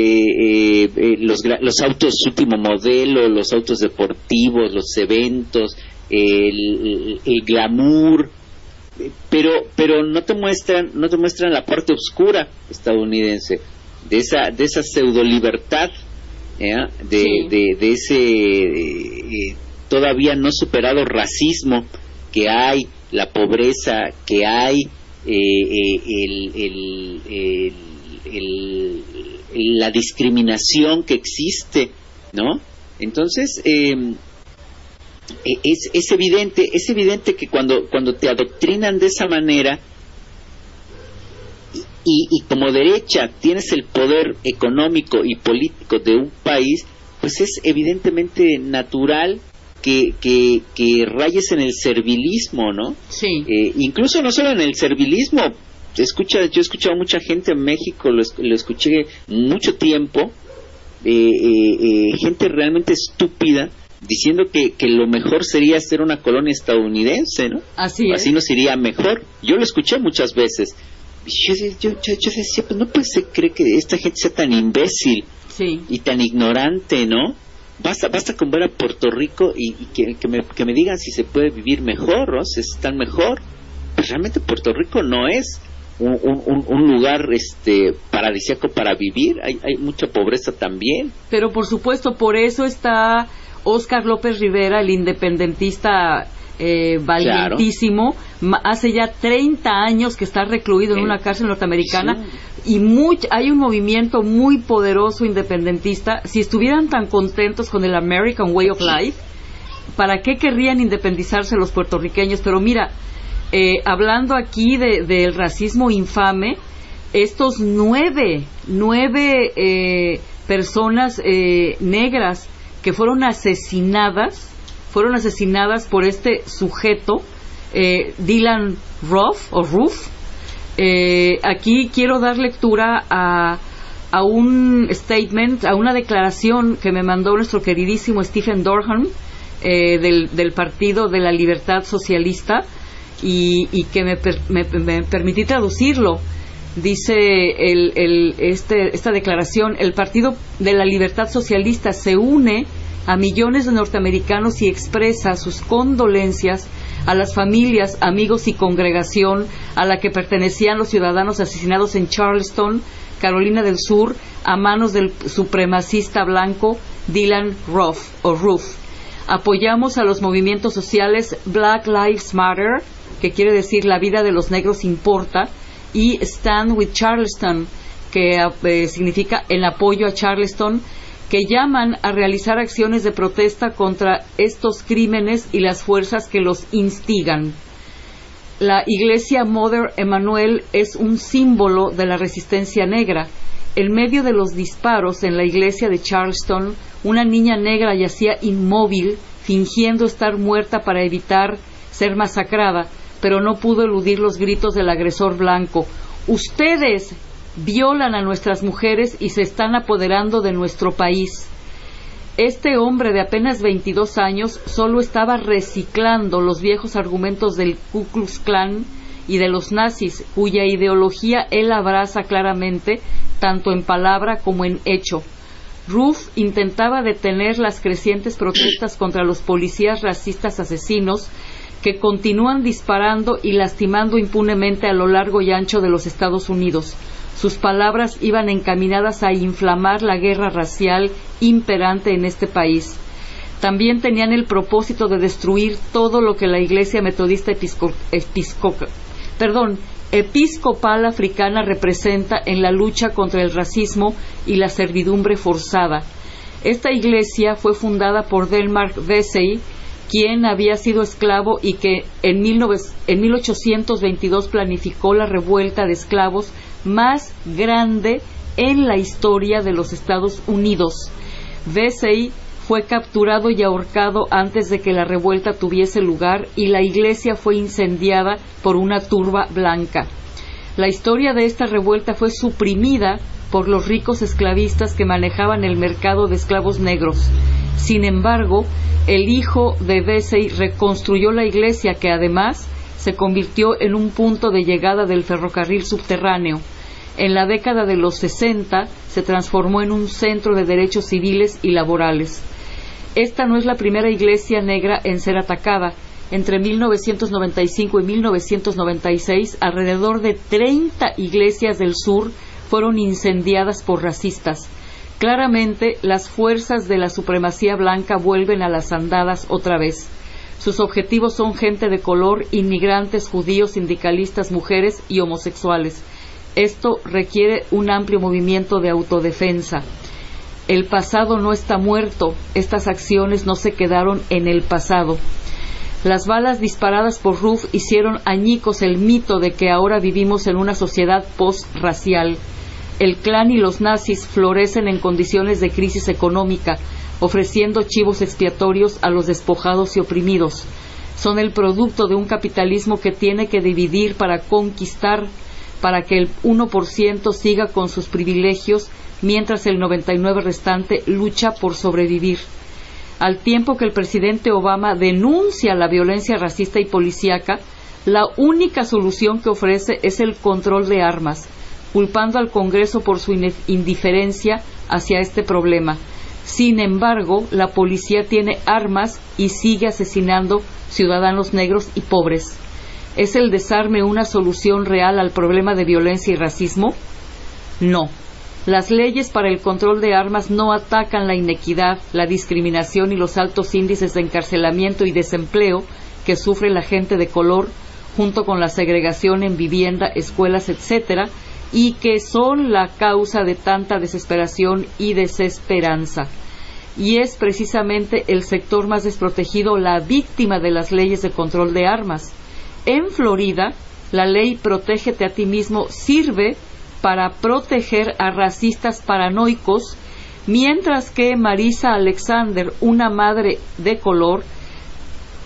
Los autos último modelo, los autos deportivos, los eventos, el glamour, pero no te muestran la parte oscura estadounidense de esa pseudo libertad, de ese todavía no superado racismo que hay, la pobreza que hay, la discriminación que existe, ¿no? Entonces es evidente que cuando te adoctrinan de esa manera y como derecha tienes el poder económico y político de un país, pues es evidentemente natural que rayes en el servilismo, ¿no? Sí. Incluso no solo en el servilismo. Yo he escuchado a mucha gente en México, lo escuché mucho tiempo, gente realmente estúpida diciendo que lo mejor sería ser una colonia estadounidense, ¿no? Así nos iría mejor. Yo lo escuché muchas veces. Yo decía, pues no puede ser, cree que esta gente sea tan imbécil, sí, y tan ignorante, ¿no? Basta con ver a Puerto Rico y que me digan si se puede vivir mejor, ¿no? Si están mejor. Pues realmente Puerto Rico no es un lugar paradisíaco para vivir. Hay mucha pobreza también. Pero por supuesto, por eso está Óscar López Rivera, el independentista valientísimo. Claro. Hace ya 30 años que está recluido en una cárcel norteamericana. Sí. Y hay un movimiento muy poderoso independentista. Si estuvieran tan contentos con el American Way of Life, ¿para qué querrían independizarse los puertorriqueños? Pero mira, hablando aquí del racismo infame, estos nueve personas negras que fueron asesinadas por este sujeto Dylan Roof. Aquí quiero dar lectura a un statement, a una declaración que me mandó nuestro queridísimo Stephen Dorhan, del Partido de la Libertad Socialista, y que me permití traducirlo. Dice esta declaración: el Partido de la Libertad Socialista se une a millones de norteamericanos y expresa sus condolencias a las familias, amigos y congregación a la que pertenecían los ciudadanos asesinados en Charleston, Carolina del Sur, a manos del supremacista blanco Dylan Roof. Apoyamos a los movimientos sociales Black Lives Matter, que quiere decir la vida de los negros importa, y Stand with Charleston, que significa el apoyo a Charleston, que llaman a realizar acciones de protesta contra estos crímenes y las fuerzas que los instigan. La iglesia Mother Emanuel es un símbolo de la resistencia negra. En medio de los disparos en la iglesia de Charleston, una niña negra yacía inmóvil, fingiendo estar muerta para evitar ser masacrada, pero no pudo eludir los gritos del agresor blanco. Ustedes violan a nuestras mujeres y se están apoderando de nuestro país. Este hombre de apenas 22 años solo estaba reciclando los viejos argumentos del Ku Klux Klan y de los nazis, cuya ideología él abraza claramente, tanto en palabra como en hecho. Roof intentaba detener las crecientes protestas contra los policías racistas asesinos que continúan disparando y lastimando impunemente a lo largo y ancho de los Estados Unidos. Sus palabras iban encaminadas a inflamar la guerra racial imperante en este país. También tenían el propósito de destruir todo lo que la Iglesia Metodista Episcopal Africana representa en la lucha contra el racismo y la servidumbre forzada. Esta iglesia fue fundada por Delmark Vesey, quien había sido esclavo y que en 1822 planificó la revuelta de esclavos más grande en la historia de los Estados Unidos. Vesey fue capturado y ahorcado antes de que la revuelta tuviese lugar y la iglesia fue incendiada por una turba blanca. La historia de esta revuelta fue suprimida por los ricos esclavistas que manejaban el mercado de esclavos negros. Sin embargo, el hijo de Vesey reconstruyó la iglesia, que además se convirtió en un punto de llegada del ferrocarril subterráneo. En la década de los 60 se transformó en un centro de derechos civiles y laborales. Esta no es la primera iglesia negra en ser atacada. Entre 1995 y 1996, alrededor de 30 iglesias del sur fueron incendiadas por racistas. Claramente, las fuerzas de la supremacía blanca vuelven a las andadas otra vez. Sus objetivos son gente de color, inmigrantes, judíos, sindicalistas, mujeres y homosexuales. Esto requiere un amplio movimiento de autodefensa. El pasado no está muerto. Estas acciones no se quedaron en el pasado. Las balas disparadas por Roof hicieron añicos el mito de que ahora vivimos en una sociedad post-racial. El Klan y los nazis florecen en condiciones de crisis económica, ofreciendo chivos expiatorios a los despojados y oprimidos. Son el producto de un capitalismo que tiene que dividir para conquistar, para que el 1% siga con sus privilegios, mientras el 99% restante lucha por sobrevivir. Al tiempo que el presidente Obama denuncia la violencia racista y policíaca, la única solución que ofrece es el control de armas, culpando al Congreso por su indiferencia hacia este problema. Sin embargo, la policía tiene armas y sigue asesinando ciudadanos negros y pobres. ¿Es el desarme una solución real al problema de violencia y racismo? No. Las leyes para el control de armas no atacan la inequidad, la discriminación y los altos índices de encarcelamiento y desempleo que sufre la gente de color, junto con la segregación en vivienda, escuelas, etc., y que son la causa de tanta desesperación y desesperanza. Y es precisamente el sector más desprotegido la víctima de las leyes de control de armas. En Florida, la ley Protégete a ti mismo sirve para proteger a racistas paranoicos, mientras que Marisa Alexander, una madre de color,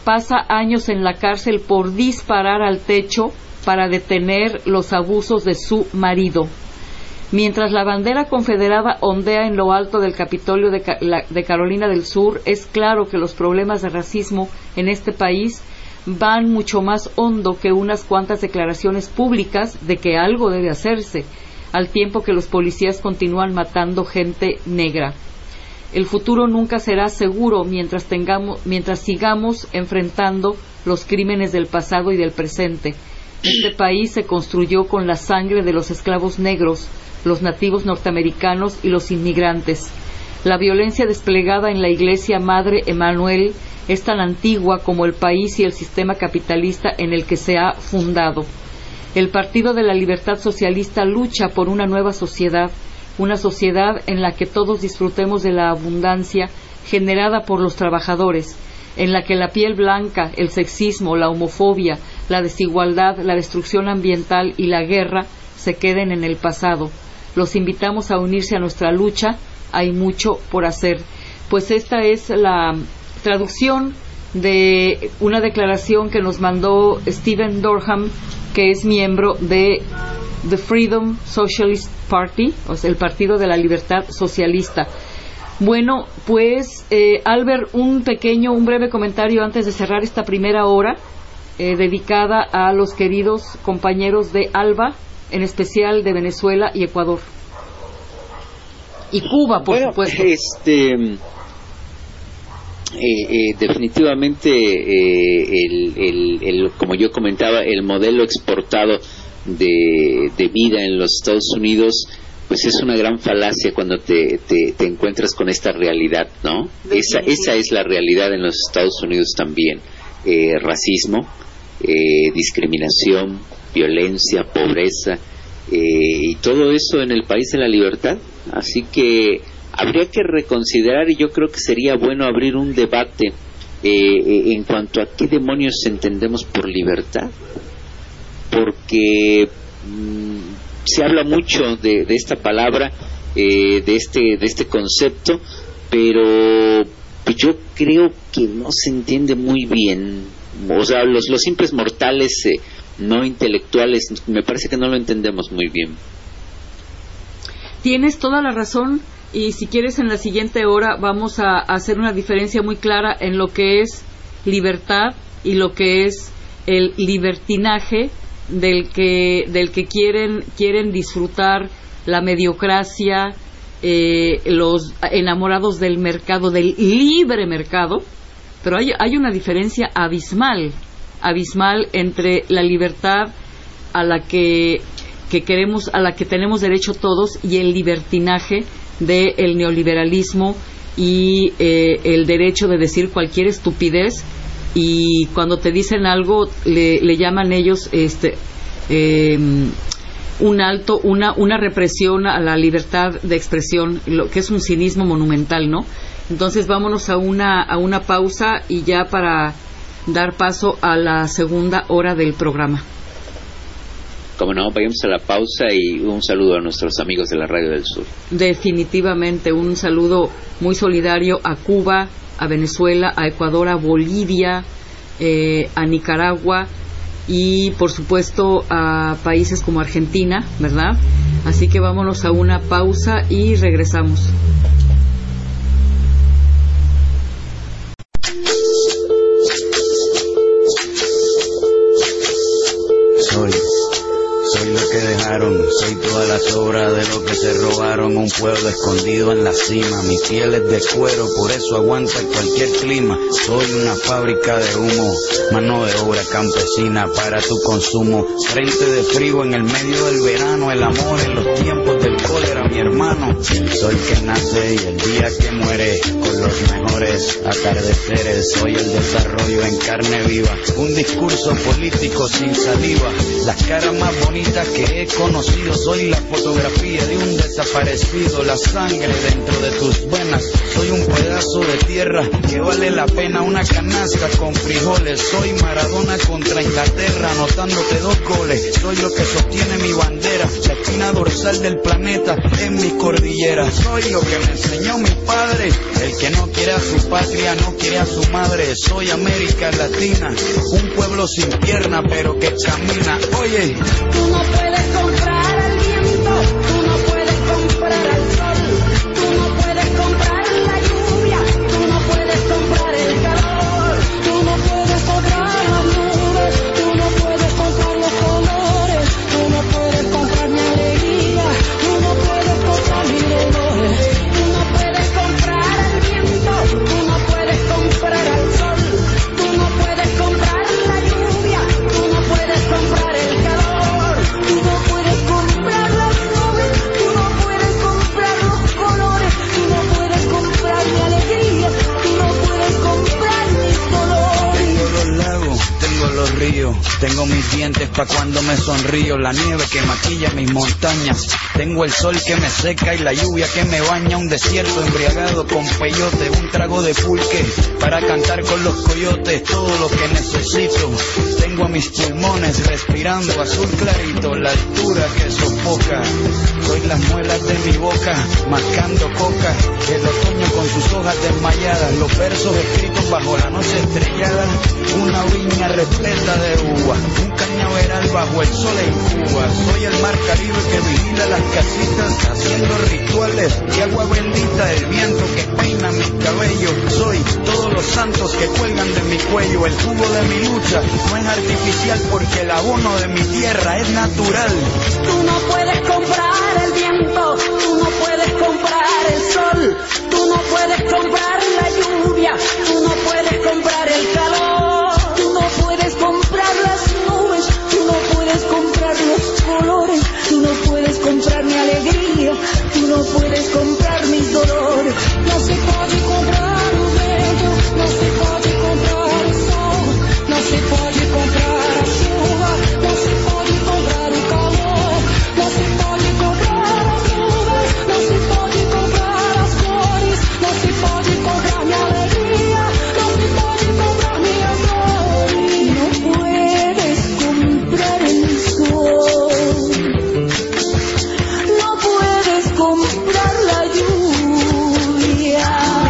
pasa años en la cárcel por disparar al techo para detener los abusos de su marido. Mientras la bandera confederada ondea en lo alto del Capitolio de Carolina del Sur, es claro que los problemas de racismo en este país van mucho más hondo que unas cuantas declaraciones públicas de que algo debe hacerse, al tiempo que los policías continúan matando gente negra. El futuro nunca será seguro mientras sigamos enfrentando los crímenes del pasado y del presente. Este país se construyó con la sangre de los esclavos negros, los nativos norteamericanos y los inmigrantes. La violencia desplegada en la Iglesia Madre Emanuel es tan antigua como el país y el sistema capitalista en el que se ha fundado. El Partido de la Libertad Socialista lucha por una nueva sociedad, una sociedad en la que todos disfrutemos de la abundancia generada por los trabajadores, en la que la piel blanca, el sexismo, la homofobia, la desigualdad, la destrucción ambiental y la guerra se queden en el pasado. Los invitamos a unirse a nuestra lucha, hay mucho por hacer. Pues esta es la traducción de una declaración que nos mandó Stephen Dorham, que es miembro de The Freedom Socialist Party, o sea, el Partido de la Libertad Socialista. Bueno, pues Albert, un breve comentario antes de cerrar esta primera hora, dedicada a los queridos compañeros de ALBA, en especial de Venezuela y Ecuador. Y Cuba, por supuesto. Definitivamente, como yo comentaba, el modelo exportado de vida en los Estados Unidos, pues es una gran falacia cuando te encuentras con esta realidad, ¿no? Esa es la realidad en los Estados Unidos también. Racismo, discriminación, violencia, pobreza, y todo eso en el país de la libertad. Así que habría que reconsiderar, y yo creo que sería bueno abrir un debate en cuanto a qué demonios entendemos por libertad, porque se habla mucho de esta palabra, de este concepto, pero yo creo que no se entiende muy bien. O sea, los simples mortales no intelectuales, me parece que no lo entendemos muy bien. Tienes toda la razón, y si quieres en la siguiente hora vamos a hacer una diferencia muy clara en lo que es libertad y lo que es el libertinaje del que quieren disfrutar la mediocracia, los enamorados del mercado, del libre mercado. Pero hay una diferencia abismal entre la libertad a la que queremos, a la que tenemos derecho todos, y el libertinaje del neoliberalismo y el derecho de decir cualquier estupidez, y cuando te dicen algo le llaman ellos una represión a la libertad de expresión, lo que es un cinismo monumental, ¿no? Entonces vámonos a una pausa, y ya para dar paso a la segunda hora del programa. Como no, vayamos a la pausa, y un saludo a nuestros amigos de la Radio del Sur. Definitivamente, un saludo muy solidario a Cuba, a Venezuela, a Ecuador, a Bolivia, a Nicaragua y, por supuesto, a países como Argentina, ¿verdad? Así que vámonos a una pausa y regresamos. Soy lo que dejaron, soy toda la sobra de lo que se robaron. Un pueblo escondido en la cima, mi piel es de cuero, por eso aguanta cualquier clima. Soy una fábrica de humo, mano de obra campesina para tu consumo. Frente de frío en el medio del verano, el amor en los tiempos del cólera, mi hermano. Soy que nace y el día que muere, con los mejores atardeceres. Soy el desarrollo en carne viva, un discurso político sin saliva. Las caras más bonitas que he conocido, soy la fotografía de un desaparecido, la sangre dentro de tus venas. Soy un pedazo de tierra que vale la pena una canasta con frijoles. Soy Maradona contra Inglaterra, anotándote 2 goles. Soy lo que sostiene mi bandera, la espina dorsal del planeta en mis cordilleras. Soy lo que me enseñó mi padre, el que no quiere a su patria, no quiere a su madre. Soy América Latina, un pueblo sin pierna pero que camina. Oye, Tú no puedes comprar al viento, tú no puedes comprar al sol, tú no puedes comprar la lluvia, tú no puedes comprar el calor, tú no puedes comprar las nubes, tú no puedes comprar los colores, tú no puedes comprar mi alegría, tú no puedes comprar mi dolor, tú no puedes comprar al viento, tú no puedes comprar al sol, tú no puedes comprar la lluvia, tú no puedes comprar el calor, tú no puedes comprar las nubes, tú no puedes comprar los colores, tú no puedes comprar mi alegría, tú no puedes comprar mis dolores. tengo los lagos, tengo los ríos, tengo mis dientes pa' cuando me sonrío, la nieve que maquilla mis montañas, tengo el sol que me seca y la lluvia que me baña, un desierto embriagado con peyote, un trago de pulque para cantar con los coyotes, todo lo que necesito, tengo a mis pulmones respirando azul clarito, la altura que sofoca, soy las muelas de mi boca, mascando coca, el otoño con sus hojas desmayadas, los versos escritos bajo la noche estrellada, una viña repleta de uva, un cañaveral bajo el sol en Cuba, soy el mar Caribe que vigila las casitas, haciendo rituales de agua bendita, el viento que peina mis cabellos, soy todos los santos que cuelgan de mi cuello, el jugo de mi lucha no es artificial porque el abono de mi tierra es natural. Tú no puedes comprar el viento, tú no puedes comprar el sol, tú no puedes comprar la lluvia, tú no puedes comprar el calor, tú no puedes comprar las nubes, tú no puedes comprar los colores, tú no puedes comprar mi alegría, tú no puedes comprar mis dolores. No se puede comprar un vento, no se puede comprar el sol, no se puede comprar la chuva, no se puede comprar el calor, no se puede comprar las nubes, no se puede comprar las flores, no se puede comprar mi alegría, no se puede comprar mi amor. No puedes comprar el sol, no puedes comprar la lluvia,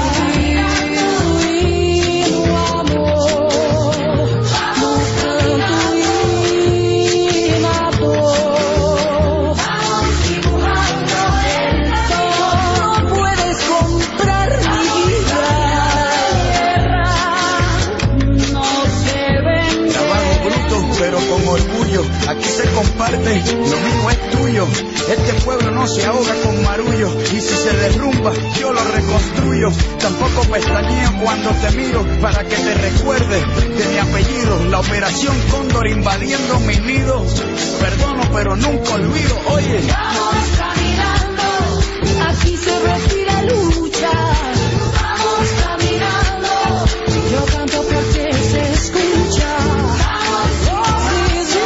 tu amor, no canto innato, vamos dibujando el sol, no puedes comprar mi vida, no se vende. Trabajo bruto pero con orgullo, aquí se comparte, lo mío es tuyo, este pueblo no se ahoga con marullo, y si se derrumba yo lo reconstruyo, tampoco pestañeo cuando te miro, para que te recuerdes de mi apellido, la operación Cóndor invadiendo mi nido, perdono pero nunca olvido, oye. Vamos caminando, aquí se respira lucha. Vamos caminando, yo canto porque se escucha. Sí, sí,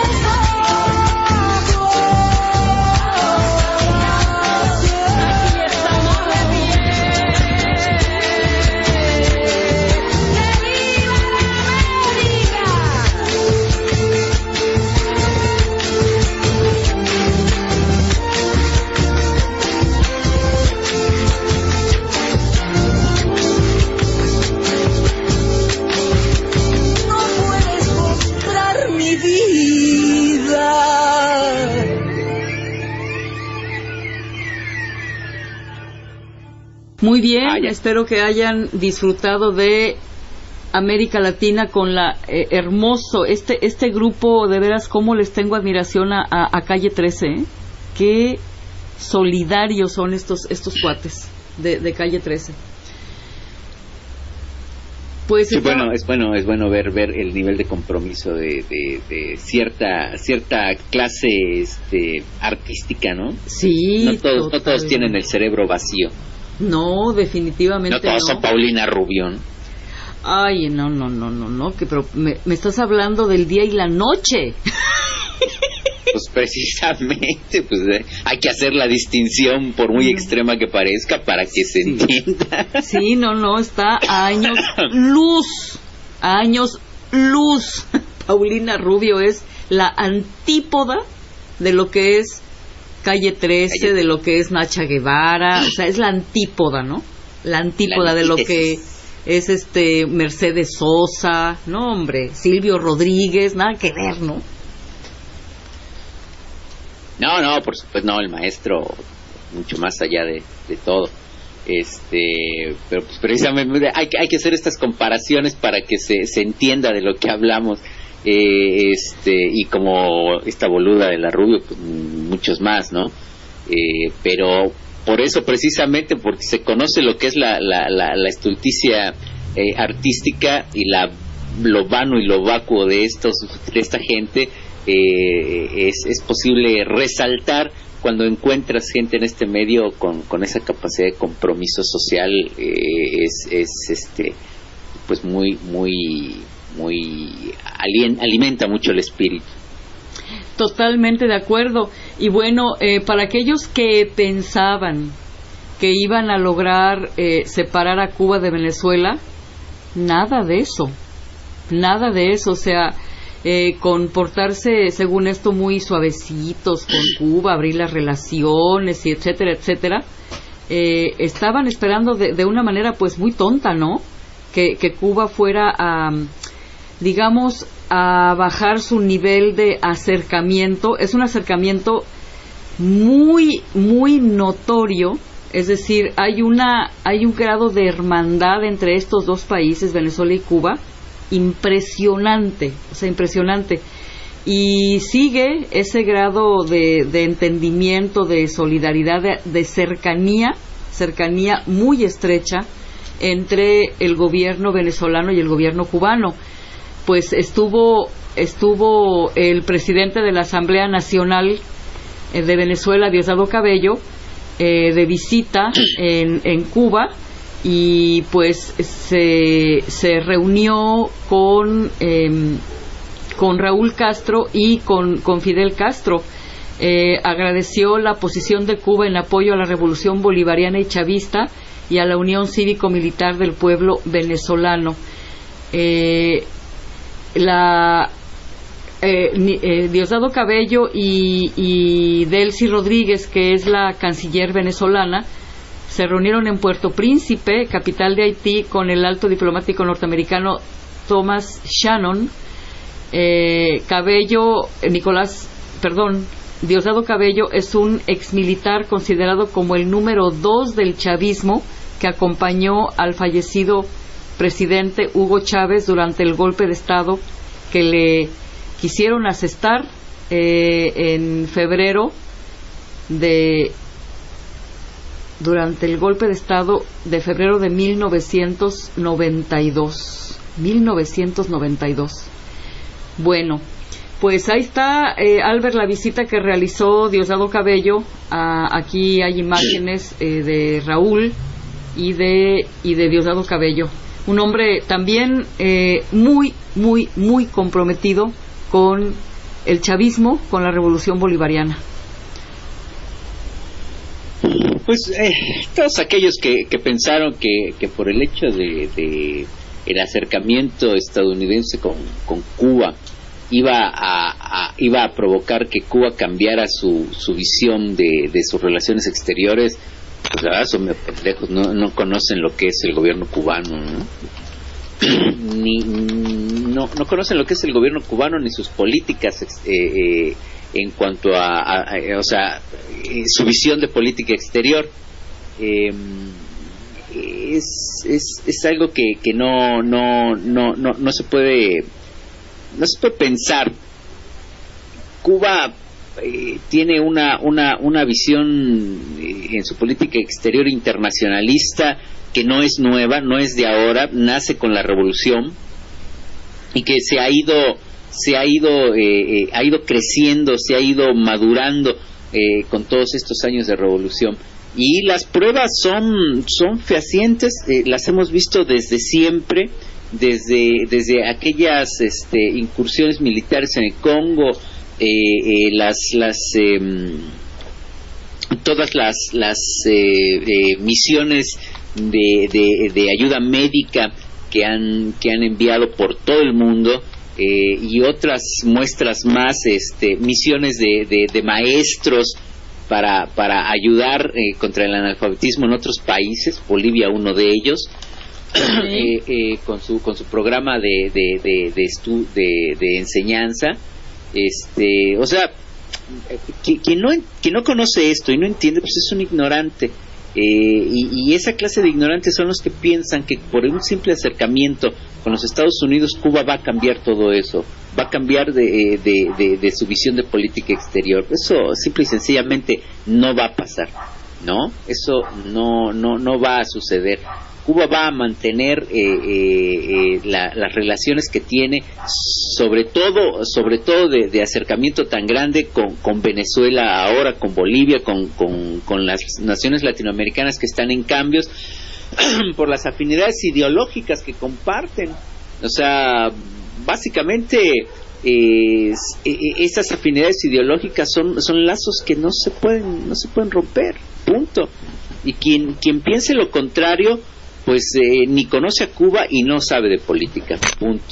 aquí estamos de pie. ¡Que viva la No puedes comprar mi vida. Muy bien, Vaya. espero que hayan disfrutado de América Latina con la hermoso, este grupo, de veras, cómo les tengo admiración a Calle 13, ¿eh? Qué solidarios son estos cuates de Calle 13. Pues Sí, bueno, es bueno ver el nivel de compromiso de cierta clase artística, ¿no? sí, No todos total. tienen el cerebro vacío. No, definitivamente No todos son Paulina Rubio, ¿no? Ay, no, pero me estás hablando del día y la noche. Pues precisamente, hay que hacer la distinción, por muy extrema que parezca, para que se entienda. Sí, no, está a años luz. Paulina Rubio es la antípoda de lo que es Calle 13, de lo que es Nacha Guevara, o sea, es la antípoda, ¿no? La antípoda de lo que es Mercedes Sosa, no, hombre, Silvio Rodríguez, nada que ver, ¿no? No, por supuesto, no, el maestro, mucho más allá de todo. Pero pues precisamente hay que hacer estas comparaciones para que se entienda de lo que hablamos. Y como esta boluda de la Rubio, pues, muchos más, ¿no? Pero por eso, precisamente, porque se conoce lo que es la estulticia artística y lo vano y lo vacuo de esta gente, es posible resaltar cuando encuentras gente en este medio con esa capacidad de compromiso social. Pues muy alimenta mucho el espíritu. Totalmente de acuerdo. Y bueno, para aquellos que pensaban que iban a lograr separar a Cuba de Venezuela, nada de eso, o sea, comportarse según esto muy suavecitos con Cuba, abrir las relaciones y etcétera, etcétera, estaban esperando de una manera pues muy tonta, ¿no? Que Cuba fuera a bajar su nivel de acercamiento. Es un acercamiento muy, muy notorio, es decir, hay un grado de hermandad entre estos dos países, Venezuela y Cuba, impresionante, y sigue ese grado de entendimiento, de solidaridad, de cercanía muy estrecha entre el gobierno venezolano y el gobierno cubano. Pues estuvo el presidente de la Asamblea Nacional de Venezuela, Diosdado Cabello, de visita en Cuba, y pues se reunió con Raúl Castro y con Fidel Castro. Agradeció la posición de Cuba en apoyo a la revolución bolivariana y chavista y a la unión cívico-militar del pueblo venezolano. Diosdado Cabello y Delcy Rodríguez, que es la canciller venezolana, se reunieron en Puerto Príncipe, capital de Haití, con el alto diplomático norteamericano Thomas Shannon. Diosdado Cabello es un exmilitar considerado como el número 2 del chavismo, que acompañó al fallecido presidente Hugo Chávez durante el golpe de Estado que le quisieron asestar en febrero durante el golpe de Estado de febrero de 1992. Bueno, pues ahí está, Albert, la visita que realizó Diosdado Cabello. Aquí hay imágenes de Raúl y de Diosdado Cabello, un hombre también muy, muy, muy comprometido con el chavismo, con la revolución bolivariana. Pues todos aquellos que pensaron que por el hecho de el acercamiento estadounidense con Cuba iba a provocar que Cuba cambiara su visión de sus relaciones exteriores, pues la verdad son pendejos, no conocen lo que es el gobierno cubano, ¿no? No conocen lo que es el gobierno cubano ni sus políticas en cuanto a su visión de política exterior. Es algo que no se puede pensar. Cuba tiene una visión en su política exterior internacionalista que no es nueva, no es de ahora, nace con la revolución y que se ha ido creciendo, se ha ido madurando con todos estos años de revolución. Y las pruebas son fehacientes, las hemos visto desde siempre, desde aquellas incursiones militares en el Congo, todas las misiones de ayuda médica que han enviado por todo el mundo, y otras muestras más, misiones de maestros para ayudar contra el analfabetismo en otros países, Bolivia uno de ellos, con su programa de enseñanza. O sea, quien no conoce esto y no entiende, pues es un ignorante. Y esa clase de ignorantes son los que piensan que por un simple acercamiento con los Estados Unidos, Cuba va a cambiar todo eso, va a cambiar de su visión de política exterior. Eso simple y sencillamente no va a pasar, ¿no? Eso no va a suceder. Cuba va a mantener las relaciones que tiene, sobre todo de acercamiento tan grande con Venezuela, ahora con Bolivia, con las naciones latinoamericanas que están en cambios por las afinidades ideológicas que comparten. O sea, básicamente esas afinidades ideológicas son lazos que no se pueden romper, punto. Y quien piense lo contrario, pues ni conoce a Cuba y no sabe de política, punto.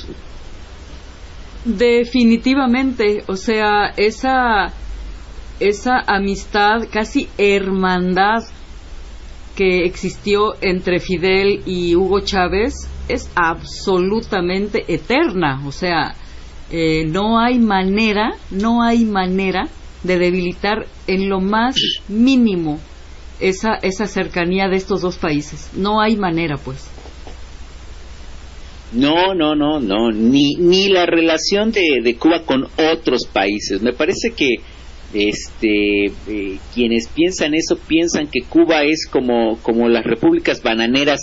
Definitivamente, o sea, esa amistad, casi hermandad que existió entre Fidel y Hugo Chávez es absolutamente eterna. O sea, no hay manera de debilitar en lo más mínimo esa cercanía de estos dos países. No hay manera, pues. No, ni la relación de Cuba con otros países. Me parece que quienes piensan eso piensan que Cuba es como las repúblicas bananeras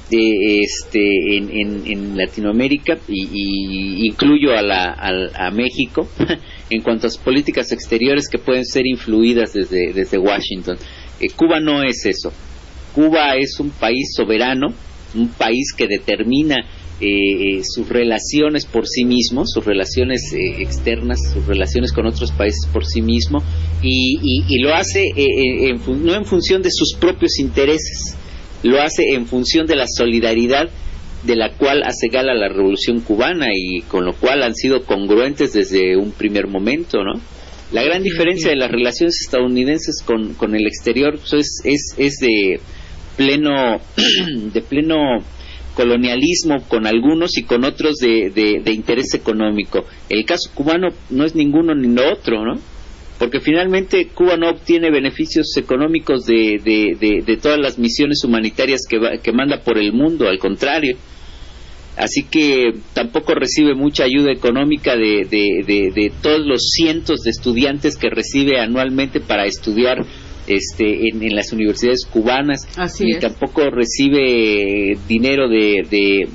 en Latinoamérica, y incluyo a México en cuanto a sus políticas exteriores que pueden ser influidas desde Washington. Cuba no es eso. Cuba es un país soberano, un país que determina sus relaciones por sí mismo, sus relaciones externas, sus relaciones con otros países por sí mismo, y lo hace no en función de sus propios intereses, lo hace en función de la solidaridad de la cual hace gala la Revolución Cubana, y con lo cual han sido congruentes desde un primer momento, ¿no? La gran diferencia de las relaciones estadounidenses con el exterior, pues, es de pleno colonialismo con algunos, y con otros de interés económico. El caso cubano no es ninguno ni lo otro, ¿no? Porque finalmente Cuba no obtiene beneficios económicos de todas las misiones humanitarias que manda por el mundo, al contrario. Así que tampoco recibe mucha ayuda económica de todos los cientos de estudiantes que recibe anualmente para estudiar en las universidades cubanas. Así ni es. Tampoco recibe dinero de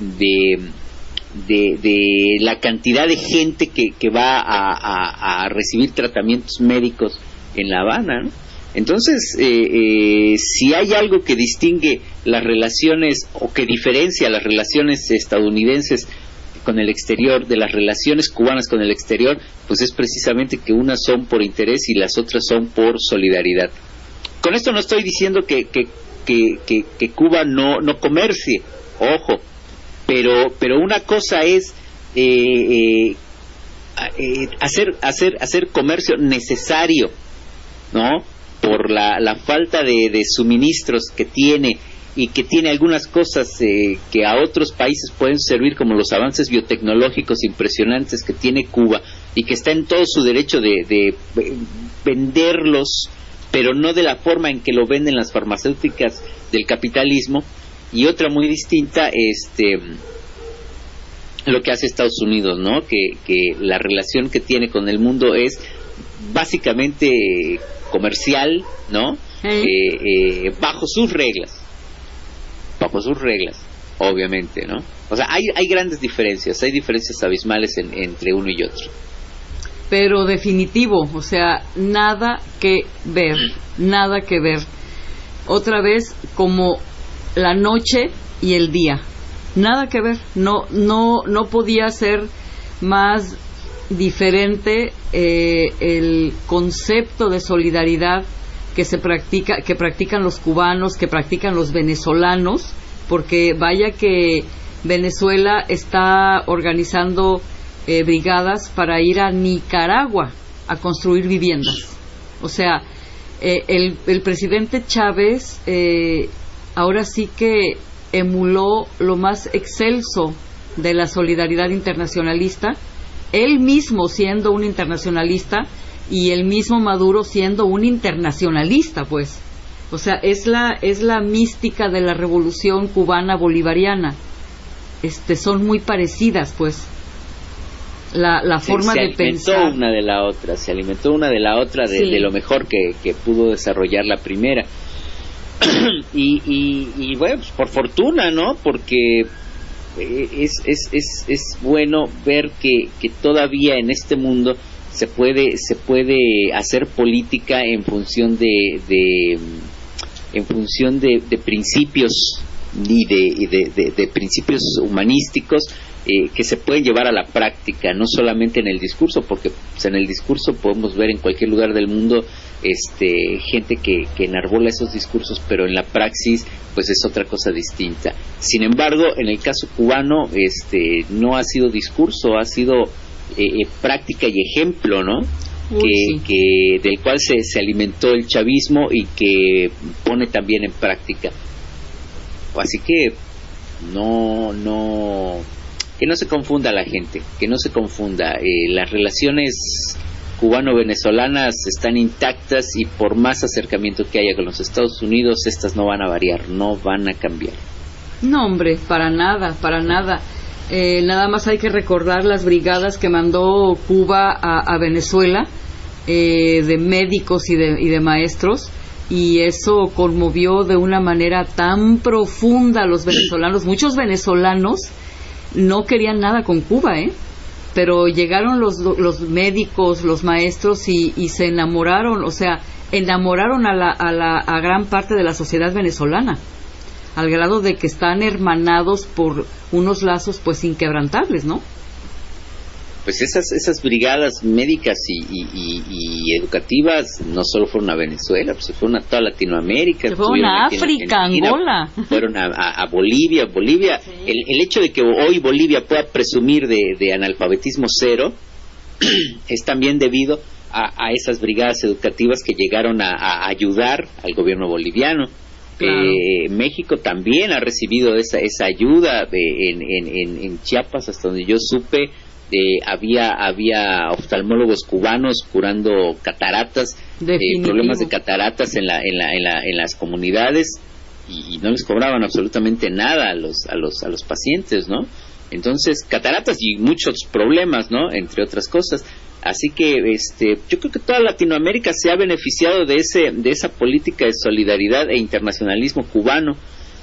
la cantidad de gente que va a recibir tratamientos médicos en La Habana, ¿no? Entonces, si hay algo que distingue las relaciones, o que diferencia las relaciones estadounidenses con el exterior de las relaciones cubanas con el exterior, pues es precisamente que unas son por interés y las otras son por solidaridad. Con esto no estoy diciendo que Cuba no comercie, ojo, pero una cosa es hacer comercio necesario, ¿no? Por la falta de suministros que tiene, y que tiene algunas cosas que a otros países pueden servir, como los avances biotecnológicos impresionantes que tiene Cuba, y que está en todo su derecho de venderlos, pero no de la forma en que lo venden las farmacéuticas del capitalismo. Y otra muy distinta, lo que hace Estados Unidos, ¿no? Que la relación que tiene con el mundo es básicamente comercial, ¿no? Bajo sus reglas, obviamente, ¿no? O sea, hay grandes diferencias, hay diferencias abismales entre uno y otro. Pero definitivo, o sea, nada que ver. Otra vez, como la noche y el día, nada que ver. No podía ser más diferente el concepto de solidaridad que practican los cubanos, que practican los venezolanos, porque vaya que Venezuela está organizando brigadas para ir a Nicaragua a construir viviendas. O sea, el presidente Chávez ahora sí que emuló lo más excelso de la solidaridad internacionalista, él mismo siendo un internacionalista y el mismo Maduro siendo un internacionalista, pues. O sea, es la mística de la revolución cubana bolivariana. Son muy parecidas, pues. La forma de pensar. Se alimentó una de la otra de lo mejor que pudo desarrollar la primera. y bueno, pues por fortuna, ¿no? Porque es bueno ver que todavía en este mundo se puede hacer política en función de principios y de principios humanísticos que se pueden llevar a la práctica, no solamente en el discurso, porque pues, en el discurso podemos ver en cualquier lugar del mundo gente que enarbola esos discursos, pero en la praxis pues es otra cosa distinta. Sin embargo, en el caso cubano no ha sido discurso, ha sido práctica y ejemplo, ¿no? Que del cual se alimentó el chavismo y que pone también en práctica. Así que que no se confunda la gente, que no se confunda. Las relaciones cubano-venezolanas están intactas y por más acercamiento que haya con los Estados Unidos, estas no van a variar, no van a cambiar. No, hombre, para nada. Nada más hay que recordar las brigadas que mandó Cuba a Venezuela, de médicos y de maestros, y eso conmovió de una manera tan profunda a los venezolanos. Muchos venezolanos no querían nada con Cuba, pero llegaron los médicos, los maestros y se enamoraron, o sea, enamoraron a gran parte de la sociedad venezolana, al grado de que están hermanados por unos lazos pues inquebrantables, ¿no? Pues esas brigadas médicas y educativas no solo fueron a Venezuela, pues fueron a toda Latinoamérica, se fueron a África, Angola, fueron a Bolivia. Sí. El hecho de que hoy Bolivia pueda presumir de analfabetismo cero es también debido a esas brigadas educativas que llegaron a ayudar al gobierno boliviano. Claro. México también ha recibido esa ayuda en Chiapas, hasta donde yo supe. Había oftalmólogos cubanos curando cataratas, problemas de cataratas en las comunidades y no les cobraban absolutamente nada a los pacientes, ¿no? Entonces, cataratas y muchos problemas, ¿no? Entre otras cosas. Así que yo creo que toda Latinoamérica se ha beneficiado de esa política de solidaridad e internacionalismo cubano.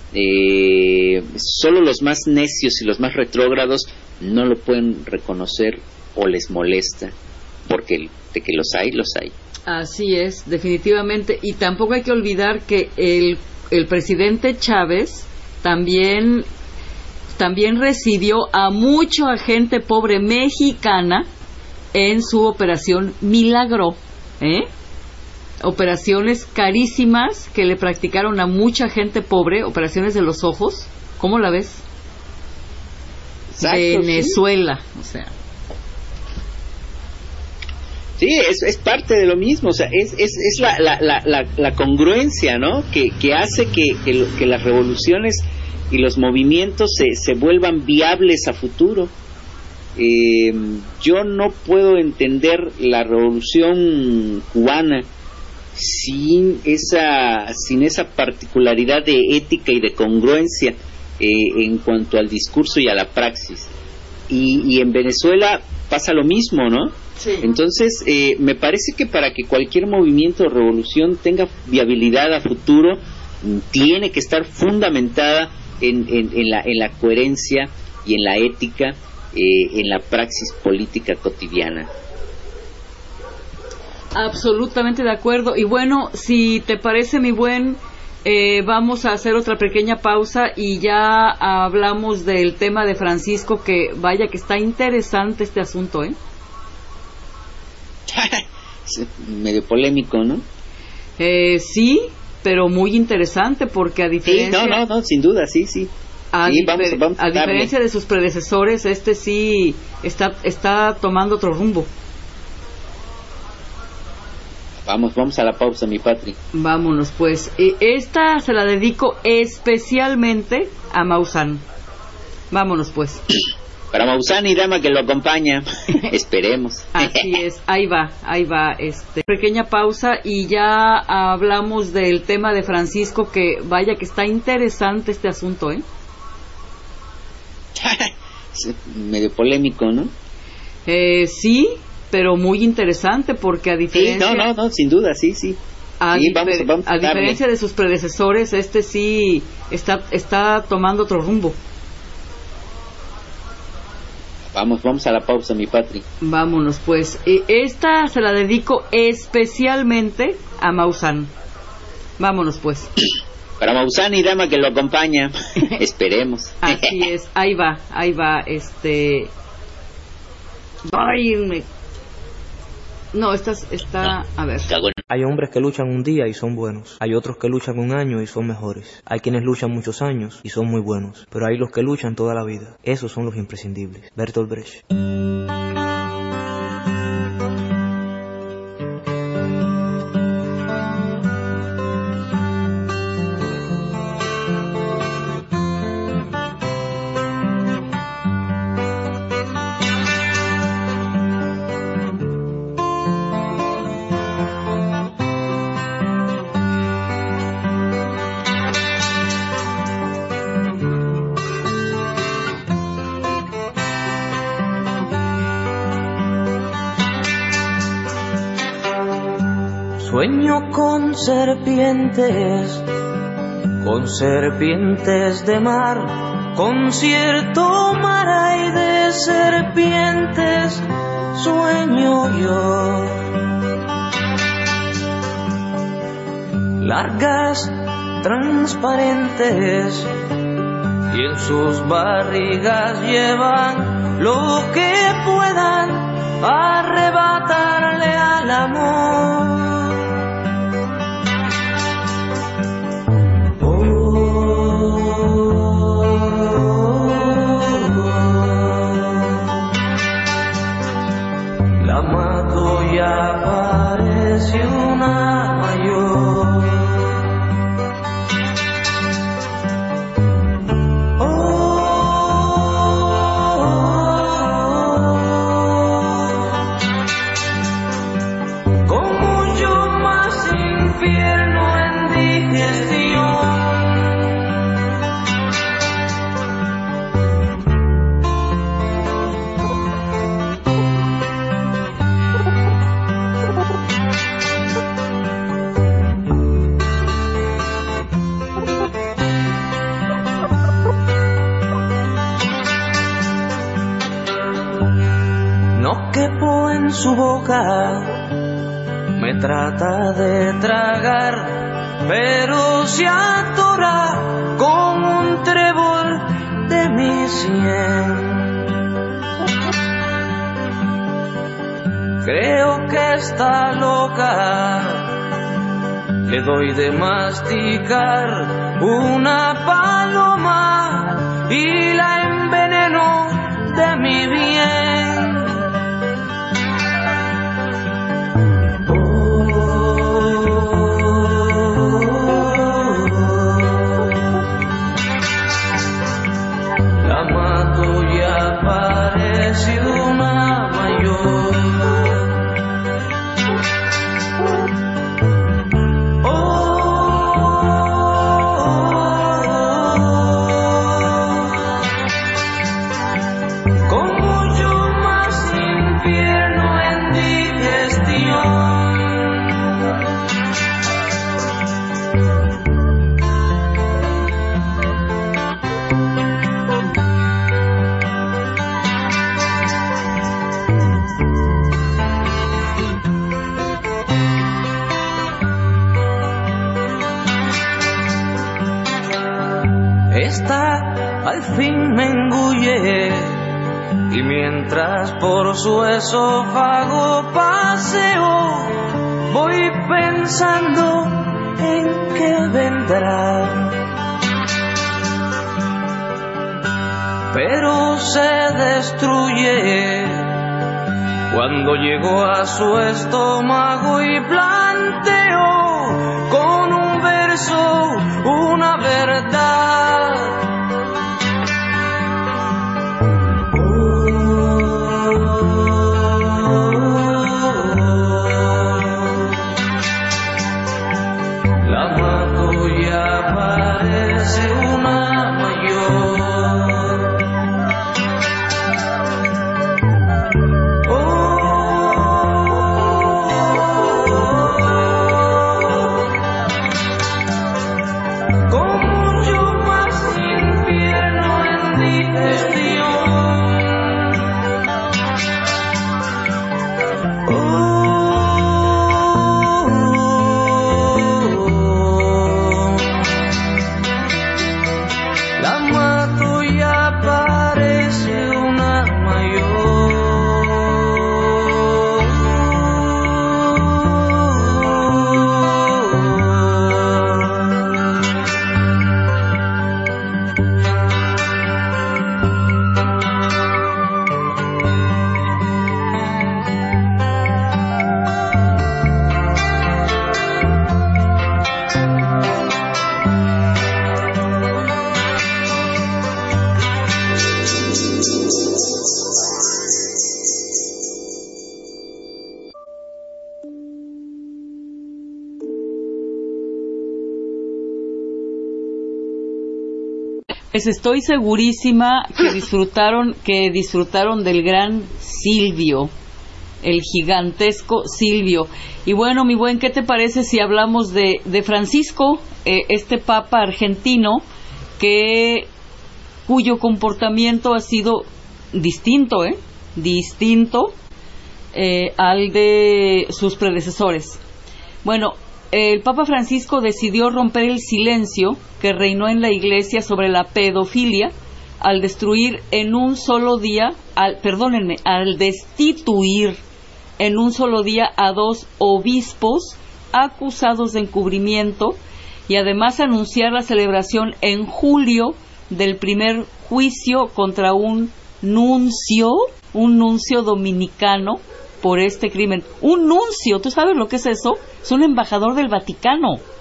Solo los más necios y los más retrógrados no lo pueden reconocer o les molesta, porque de que los hay. Así es, definitivamente. Y tampoco hay que olvidar que el presidente Chávez también recibió a mucha gente pobre mexicana en su operación Milagro, operaciones carísimas que le practicaron a mucha gente pobre, operaciones de los ojos. ¿Cómo la ves? Exacto, Venezuela, sí. O sea. Sí, es parte de lo mismo, o sea, es la congruencia, ¿no? Que hace que las revoluciones y los movimientos se vuelvan viables a futuro. Yo no puedo entender la revolución cubana sin esa particularidad de ética y de congruencia en cuanto al discurso y a la praxis. Y en Venezuela pasa lo mismo, ¿no? Sí. Entonces, me parece que para que cualquier movimiento o revolución tenga viabilidad a futuro, tiene que estar fundamentada en la coherencia y en la ética, en la praxis política cotidiana. Absolutamente de acuerdo. Y bueno, si te parece, mi buen, vamos a hacer otra pequeña pausa y ya hablamos del tema de Francisco, que vaya que está interesante este asunto, Medio polémico, ¿no? Sí, pero muy interesante, porque a diferencia... Sí, no, sin duda, sí. A diferencia de sus predecesores, sí está tomando otro rumbo. Vamos a la pausa, mi Patri. Vámonos, pues. Esta se la dedico especialmente a Maussan. Vámonos, pues. Para Maussan y dama que lo acompaña. Esperemos. Así es, ahí va. Pequeña pausa y ya hablamos del tema de Francisco, que vaya que está interesante este asunto, ¿eh? Medio polémico, ¿no? Sí, pero muy interesante porque a diferencia... Sí, no, sin duda, sí. A Vamos a diferencia de sus predecesores, sí está tomando otro rumbo. Vamos a la pausa, mi Patri. Vámonos, pues. Esta se la dedico especialmente a Maussan. Vámonos, pues. Para Maussan y dama que lo acompaña. Esperemos. Así es, ahí va. No, está... A ver. Hay hombres que luchan un día y son buenos. Hay otros que luchan un año y son mejores. Hay quienes luchan muchos años y son muy buenos. Pero hay los que luchan toda la vida. Esos son los imprescindibles. Bertolt Brecht. Sueño con serpientes de mar, con cierto mar hay de serpientes, sueño yo. Largas, transparentes, y en sus barrigas llevan lo que puedan arrebatarle al amor. La mato ya parece una mayor. Con mucho más infierno en digestión. No quepo en su boca, me trata de tragar, pero se atora con un trébol de mi sien. Creo que está loca, le doy de masticar una paloma y la enveneno de mi bien. La mato ya parece una mayor. Con mucho más infierno en digestión. Esta al fin me engulle y mientras por su esófago paseo voy pensando en qué vendrá. Pero se destruye cuando llegó a su estómago y planteó con un verso una verdad. La mato ya parece una mayor. Pues estoy segurísima que disfrutaron del gran Silvio, el gigantesco Silvio. Y bueno, mi buen, ¿qué te parece si hablamos de Francisco, este papa argentino cuyo comportamiento ha sido distinto al de sus predecesores? Bueno, el Papa Francisco decidió romper el silencio que reinó en la Iglesia sobre la pedofilia al destituir en un solo día a 2 obispos acusados de encubrimiento y además anunciar la celebración en julio del primer juicio contra un nuncio dominicano por este crimen. Un nuncio, ¿tú sabes lo que es eso? Es un embajador del Vaticano. O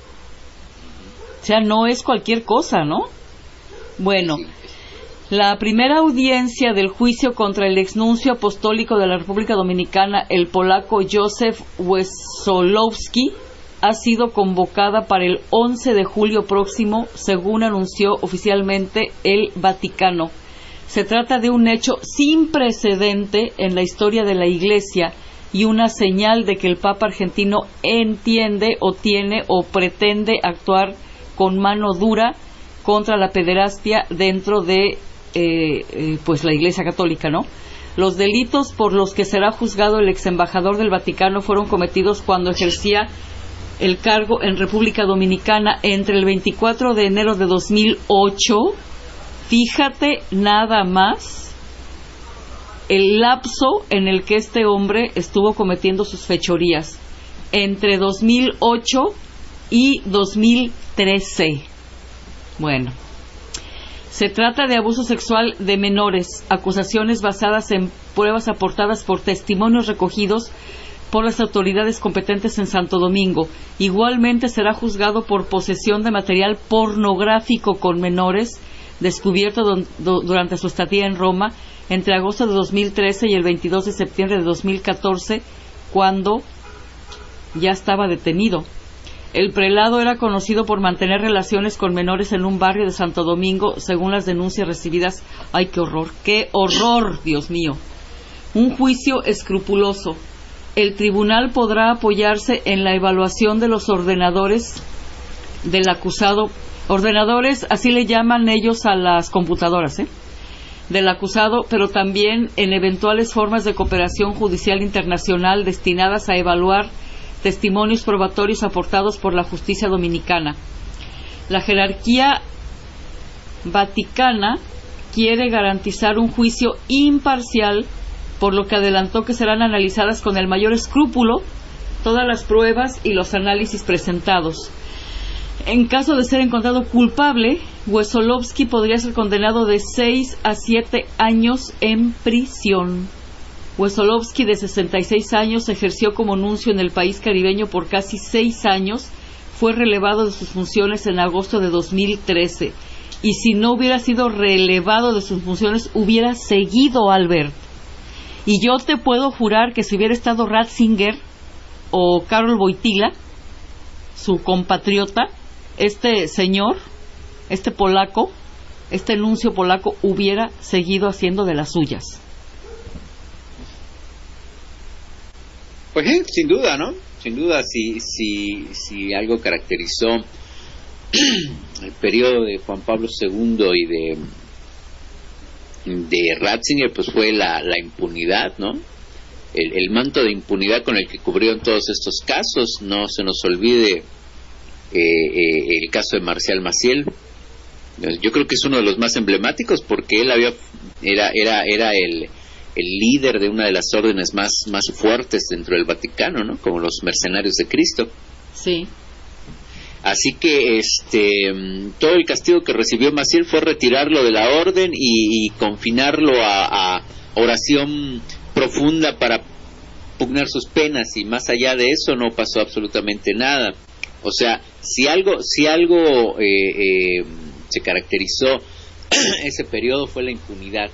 sea, no es cualquier cosa, ¿no? Bueno, la primera audiencia del juicio contra el exnuncio apostólico de la República Dominicana, el polaco Józef Wesolowski, ha sido convocada para el 11 de julio próximo, según anunció oficialmente el Vaticano. Se trata de un hecho sin precedente en la historia de la Iglesia y una señal de que el Papa argentino entiende o tiene o pretende actuar con mano dura contra la pederastia dentro de pues la Iglesia Católica, ¿no? Los delitos por los que será juzgado el ex embajador del Vaticano fueron cometidos cuando ejercía el cargo en República Dominicana entre el 24 de enero de 2008. Fíjate nada más el lapso en el que este hombre estuvo cometiendo sus fechorías, entre 2008 y 2013. Bueno, se trata de abuso sexual de menores, acusaciones basadas en pruebas aportadas por testimonios recogidos por las autoridades competentes en Santo Domingo. Igualmente será juzgado por posesión de material pornográfico con menores, descubierto durante su estadía en Roma entre agosto de 2013 y el 22 de septiembre de 2014, cuando ya estaba detenido. El prelado era conocido por mantener relaciones con menores en un barrio de Santo Domingo, según las denuncias recibidas. ¡Ay, qué horror! ¡Qué horror, Dios mío! Un juicio escrupuloso. El tribunal podrá apoyarse en la evaluación de los ordenadores del acusado. Ordenadores, así le llaman ellos a las computadoras, del acusado, pero también en eventuales formas de cooperación judicial internacional destinadas a evaluar testimonios probatorios aportados por la justicia dominicana. La jerarquía vaticana quiere garantizar un juicio imparcial, por lo que adelantó que serán analizadas con el mayor escrúpulo todas las pruebas y los análisis presentados. En caso de ser encontrado culpable, Wesolowski podría ser condenado de 6 a 7 años en prisión. Wesolowski, de 66 años, ejerció como nuncio en el país caribeño por casi 6 años. Fue relevado de sus funciones en agosto de 2013. Y si no hubiera sido relevado de sus funciones, hubiera seguido Albert. Y yo te puedo jurar que si hubiera estado Ratzinger o Karol Wojtyła, su compatriota, este señor, este polaco, este nuncio polaco, hubiera seguido haciendo de las suyas. Pues sin duda, ¿no? Sin duda, si algo caracterizó el periodo de Juan Pablo II y de Ratzinger, pues fue la impunidad, ¿no? El manto de impunidad con el que cubrieron todos estos casos. No se nos olvide el caso de Marcial Maciel. Yo creo que es uno de los más emblemáticos, porque él era el líder de una de las órdenes más fuertes dentro del Vaticano, ¿no? Como los Mercenarios de Cristo. Sí. Así que todo el castigo que recibió Maciel fue retirarlo de la orden y confinarlo a oración profunda para pugnar sus penas, y más allá de eso no pasó absolutamente nada. O sea, si algo se caracterizó ese periodo fue la impunidad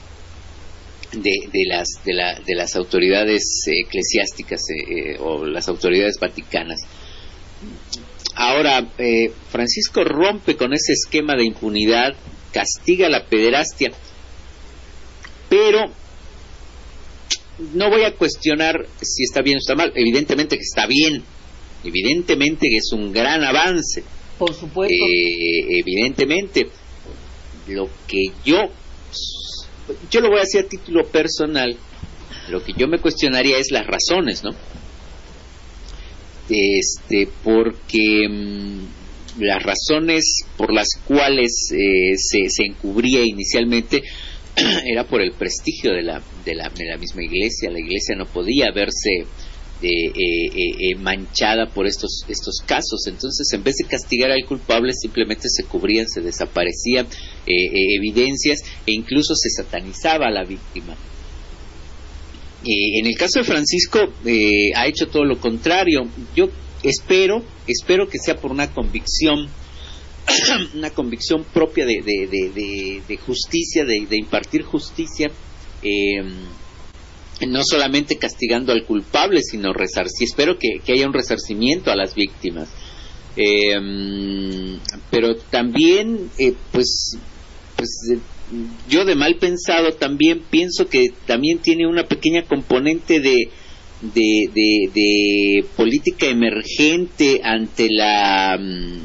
de las autoridades eclesiásticas o las autoridades vaticanas. Ahora, Francisco rompe con ese esquema de impunidad, castiga la pederastia, pero no voy a cuestionar si está bien o está mal. Evidentemente que está bien, evidentemente que es un gran avance. Por supuesto. Evidentemente, lo que yo lo voy a decir a título personal, lo que yo me cuestionaría es las razones, ¿no? Porque las razones por las cuales se encubría inicialmente era por el prestigio de la misma Iglesia. La Iglesia no podía verse manchada por estos casos. Entonces, en vez de castigar al culpable, simplemente se cubrían, se desaparecían evidencias, e incluso se satanizaba a la víctima. En el caso de Francisco ha hecho todo lo contrario. Yo espero que sea por una convicción propia de justicia, de impartir justicia, no solamente castigando al culpable, sino espero que haya un resarcimiento a las víctimas, pero también yo, de mal pensado, también pienso que también tiene una pequeña componente de política emergente ante la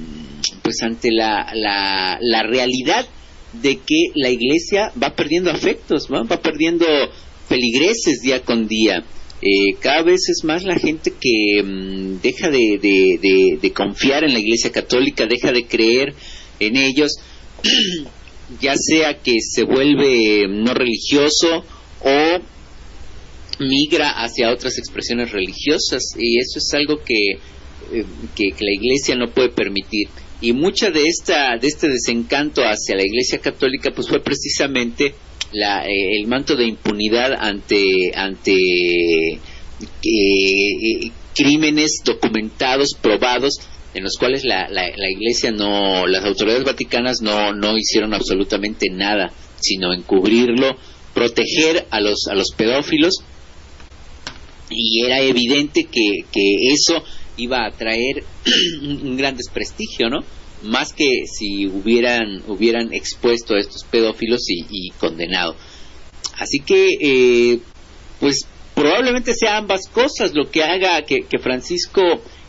realidad de que la Iglesia va perdiendo afectos, ¿no? Va perdiendo feligreses día con día. Cada vez es más la gente que deja de confiar en la Iglesia Católica, deja de creer en ellos, ya sea que se vuelve no religioso o migra hacia otras expresiones religiosas, y eso es algo que la Iglesia no puede permitir. Y mucha de este desencanto hacia la Iglesia Católica pues fue precisamente el manto de impunidad ante crímenes documentados, probados, en los cuales la Iglesia las autoridades vaticanas no hicieron absolutamente nada, sino encubrirlo, proteger a los pedófilos, y era evidente que eso iba a traer un gran desprestigio, ¿no? Más que si hubieran expuesto a estos pedófilos y condenado. Así que pues probablemente sea ambas cosas lo que haga que Francisco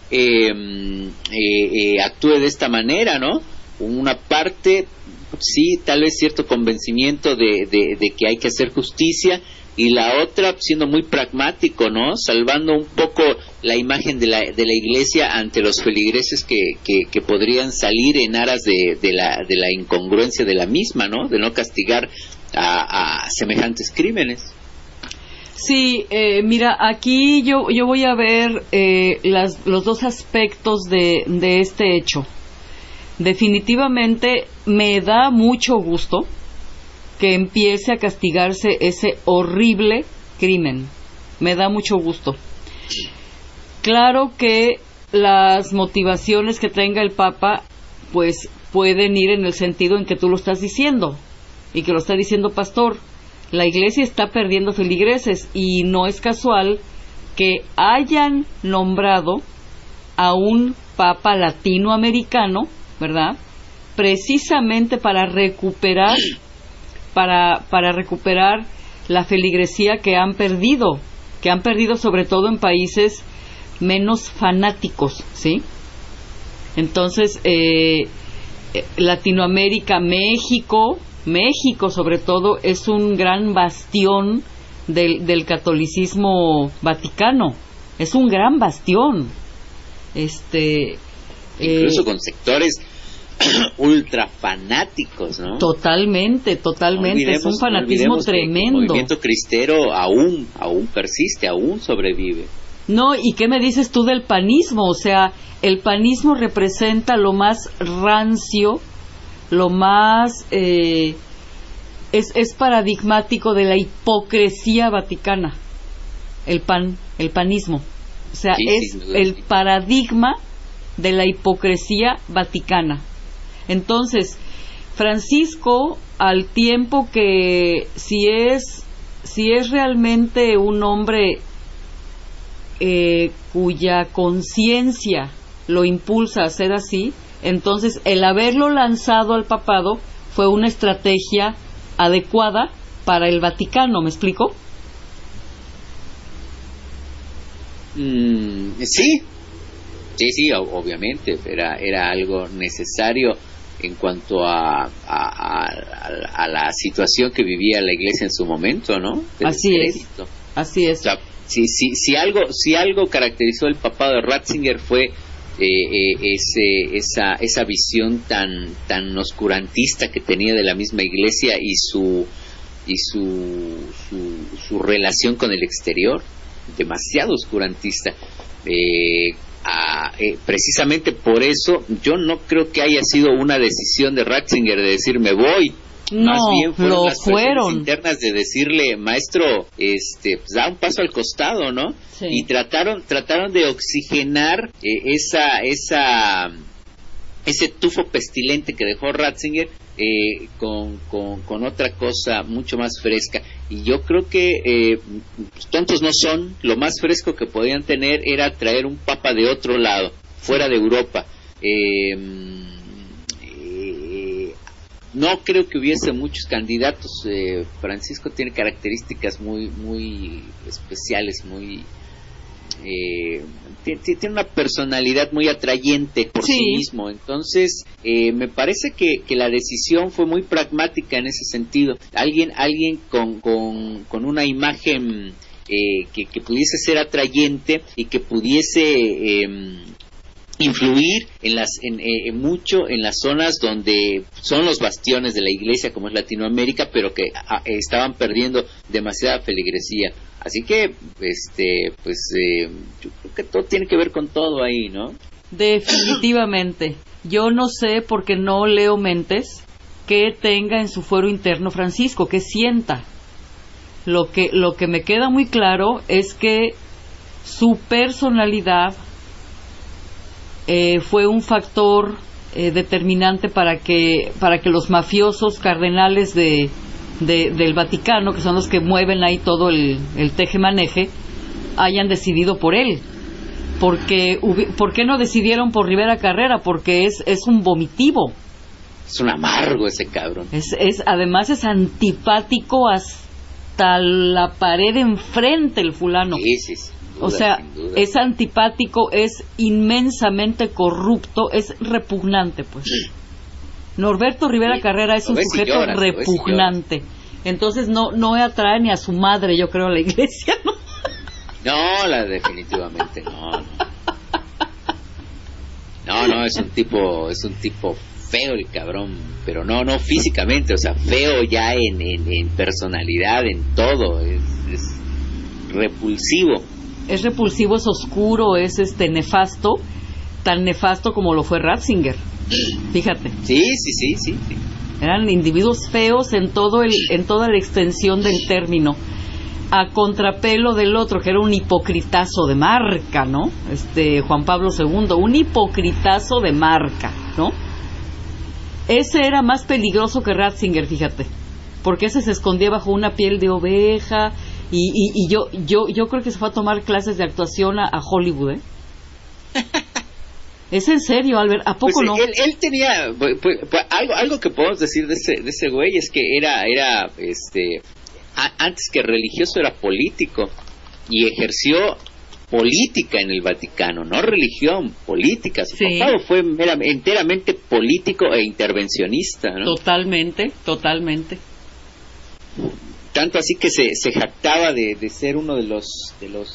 actúe de esta manera, ¿no? Una parte, sí, tal vez cierto convencimiento de que hay que hacer justicia, y la otra siendo muy pragmático, ¿no? Salvando un poco la imagen de la Iglesia ante los feligreses que podrían salir en aras de la incongruencia de la misma, ¿no? De no castigar a semejantes crímenes. Sí, mira, aquí yo voy a ver los dos aspectos de este hecho. Definitivamente me da mucho gusto que empiece a castigarse ese horrible crimen. Me da mucho gusto. Claro que las motivaciones que tenga el Papa, pues pueden ir en el sentido en que tú lo estás diciendo, y que lo está diciendo Pastor. La Iglesia está perdiendo feligreses, y no es casual que hayan nombrado a un Papa latinoamericano, ¿verdad?, precisamente para recuperar la feligresía que han perdido sobre todo en países menos fanáticos, ¿sí? Entonces, Latinoamérica, México sobre todo, es un gran bastión del catolicismo vaticano. Es un gran bastión. Incluso con sectores ultra fanáticos, ¿no? Totalmente, es un fanatismo tremendo. El movimiento cristero aún persiste, aún sobrevive. No, ¿y qué me dices tú del panismo? O sea, el panismo representa lo más rancio, lo más es paradigmático de la hipocresía vaticana. El panismo. O sea, sí, es el paradigma de la hipocresía vaticana. Entonces, Francisco, al tiempo que si es realmente un hombre cuya conciencia lo impulsa a ser así, entonces el haberlo lanzado al papado fue una estrategia adecuada para el Vaticano, ¿me explico? Sí, obviamente era algo necesario en cuanto a la situación que vivía la Iglesia en su momento, ¿no? Así es. O sea, si algo caracterizó el papado de Ratzinger fue esa visión tan oscurantista que tenía de la misma Iglesia y su relación con el exterior, demasiado oscurantista. Precisamente por eso yo no creo que haya sido una decisión de Ratzinger de decir me voy. No, más bien fueron las presiones internas de decirle, maestro, pues da un paso al costado, ¿no? Sí. Y trataron de oxigenar ese tufo pestilente que dejó Ratzinger con otra cosa mucho más fresca. Y yo creo que tontos no son. Lo más fresco que podían tener era traer un papa de otro lado, fuera de Europa. No creo que hubiese muchos candidatos. Francisco tiene características muy especiales, tiene una personalidad muy atrayente por sí mismo. Entonces me parece que la decisión fue muy pragmática en ese sentido. Alguien con una imagen que pudiese ser atrayente y que pudiese influir mucho en las zonas donde son los bastiones de la Iglesia, como es Latinoamérica, pero que estaban perdiendo demasiada feligresía. Así que yo creo que todo tiene que ver con todo ahí, ¿no? Definitivamente. Yo no sé, porque no leo mentes, qué tenga en su fuero interno Francisco, qué sienta. Lo que me queda muy claro es que su personalidad fue un factor determinante para que los mafiosos cardenales del Vaticano, que son los que mueven ahí todo el tejemaneje, hayan decidido por él. Porque ¿por qué no decidieron por Rivera Carrera? Porque es un vomitivo. Es un amargo ese cabrón. Además es antipático hasta la pared enfrente el fulano. Sí. O sea, es antipático, es inmensamente corrupto, es repugnante, pues. Norberto Rivera Carrera es un sujeto repugnante. Entonces no atrae ni a su madre, yo creo, a la Iglesia, ¿no? No, definitivamente no. No, es un tipo feo el cabrón, pero no físicamente, o sea, feo ya en personalidad, en todo, es repulsivo. Es repulsivo, es oscuro, es nefasto, tan nefasto como lo fue Ratzinger. Fíjate. Sí. Eran individuos feos en toda la extensión del término. a contrapelo del otro, que era un hipocritazo de marca, ¿no? Juan Pablo II, un hipocritazo de marca, ¿no? Ese era más peligroso que Ratzinger, fíjate, porque ese se escondía bajo una piel de oveja y yo creo que se fue a tomar clases de actuación a Hollywood, ¿eh? Es en serio, Albert, ¿a poco pues no? Él tenía algo que podemos decir de ese güey es que era antes que religioso era político y ejerció política en el Vaticano, no religión, política. Su papá fue enteramente político e intervencionista, ¿no? Totalmente. Tanto así que se jactaba de ser uno de los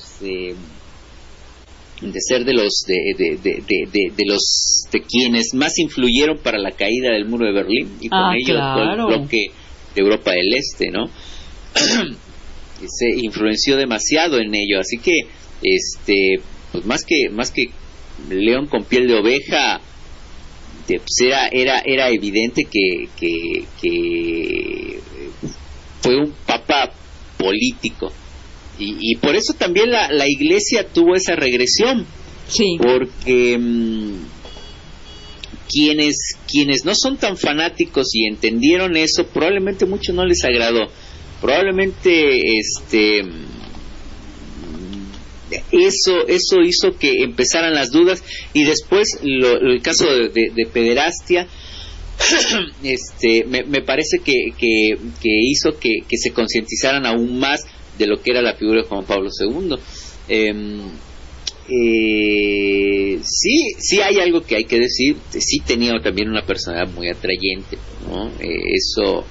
quienes más influyeron para la caída del muro de Berlín y con ello todo el bloque de Europa del Este, ¿no? Se influenció demasiado en ello, así que pues más que león con piel de oveja, pues era evidente que fue un papa político. Y por eso también la Iglesia tuvo esa regresión, porque quienes no son tan fanáticos y entendieron eso, probablemente mucho no les agradó, probablemente eso hizo que empezaran las dudas, y después el caso de pederastia me parece que hizo que se concientizaran aún más de lo que era la figura de Juan Pablo II. Sí hay algo que hay que decir. Sí tenía también una personalidad muy atrayente, ¿no? Eso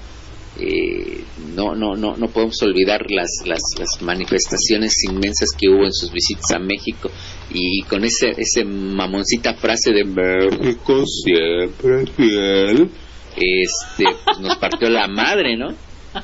no podemos olvidar las manifestaciones inmensas que hubo en sus visitas a México, y con ese mamoncita frase de México siempre fiel, pues nos partió la madre, ¿no?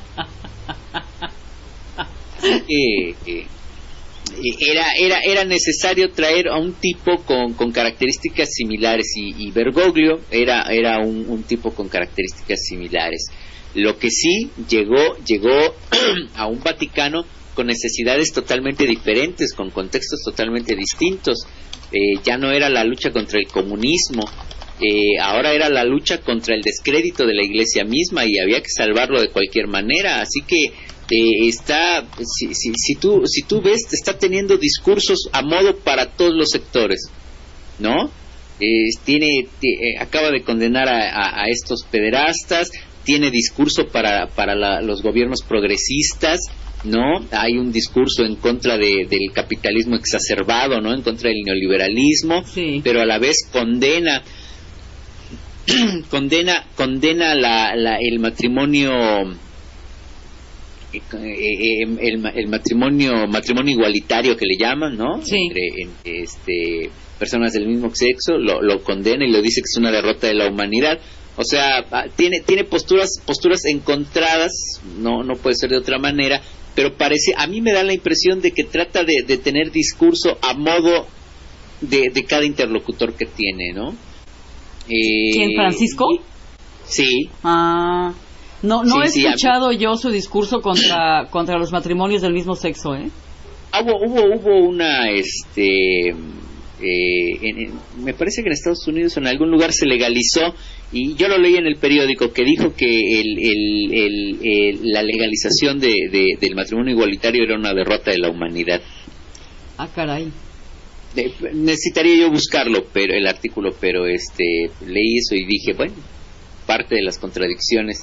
Era necesario traer a un tipo con características similares, y Bergoglio era un tipo con características similares. Lo que sí llegó a un Vaticano con necesidades totalmente diferentes, con contextos totalmente distintos. Ya no era la lucha contra el comunismo, ahora era la lucha contra el descrédito de la Iglesia misma, y había que salvarlo de cualquier manera. Así que si tú ves, está teniendo discursos a modo para todos los sectores, ¿no? Acaba de condenar a estos pederastas, tiene discurso para los gobiernos progresistas, ¿no? Hay un discurso en contra del capitalismo exacerbado, ¿no? En contra del neoliberalismo, pero a la vez condena el matrimonio, el matrimonio igualitario que le llaman, ¿no? Entre personas del mismo sexo, lo condena y lo dice que es una derrota de la humanidad. O sea, tiene posturas encontradas, no puede ser de otra manera, pero a mí me da la impresión de que trata de tener discurso a modo de cada interlocutor que tiene, ¿no? ¿Quién, Francisco? Sí. No he escuchado yo su discurso contra los matrimonios del mismo sexo, ¿eh? Hubo una, me parece que en Estados Unidos en algún lugar se legalizó, y yo lo leí en el periódico, que dijo que la legalización del matrimonio igualitario era una derrota de la humanidad. Caray. Necesitaría yo buscarlo, pero el artículo, pero leí eso y dije, bueno, parte de las contradicciones.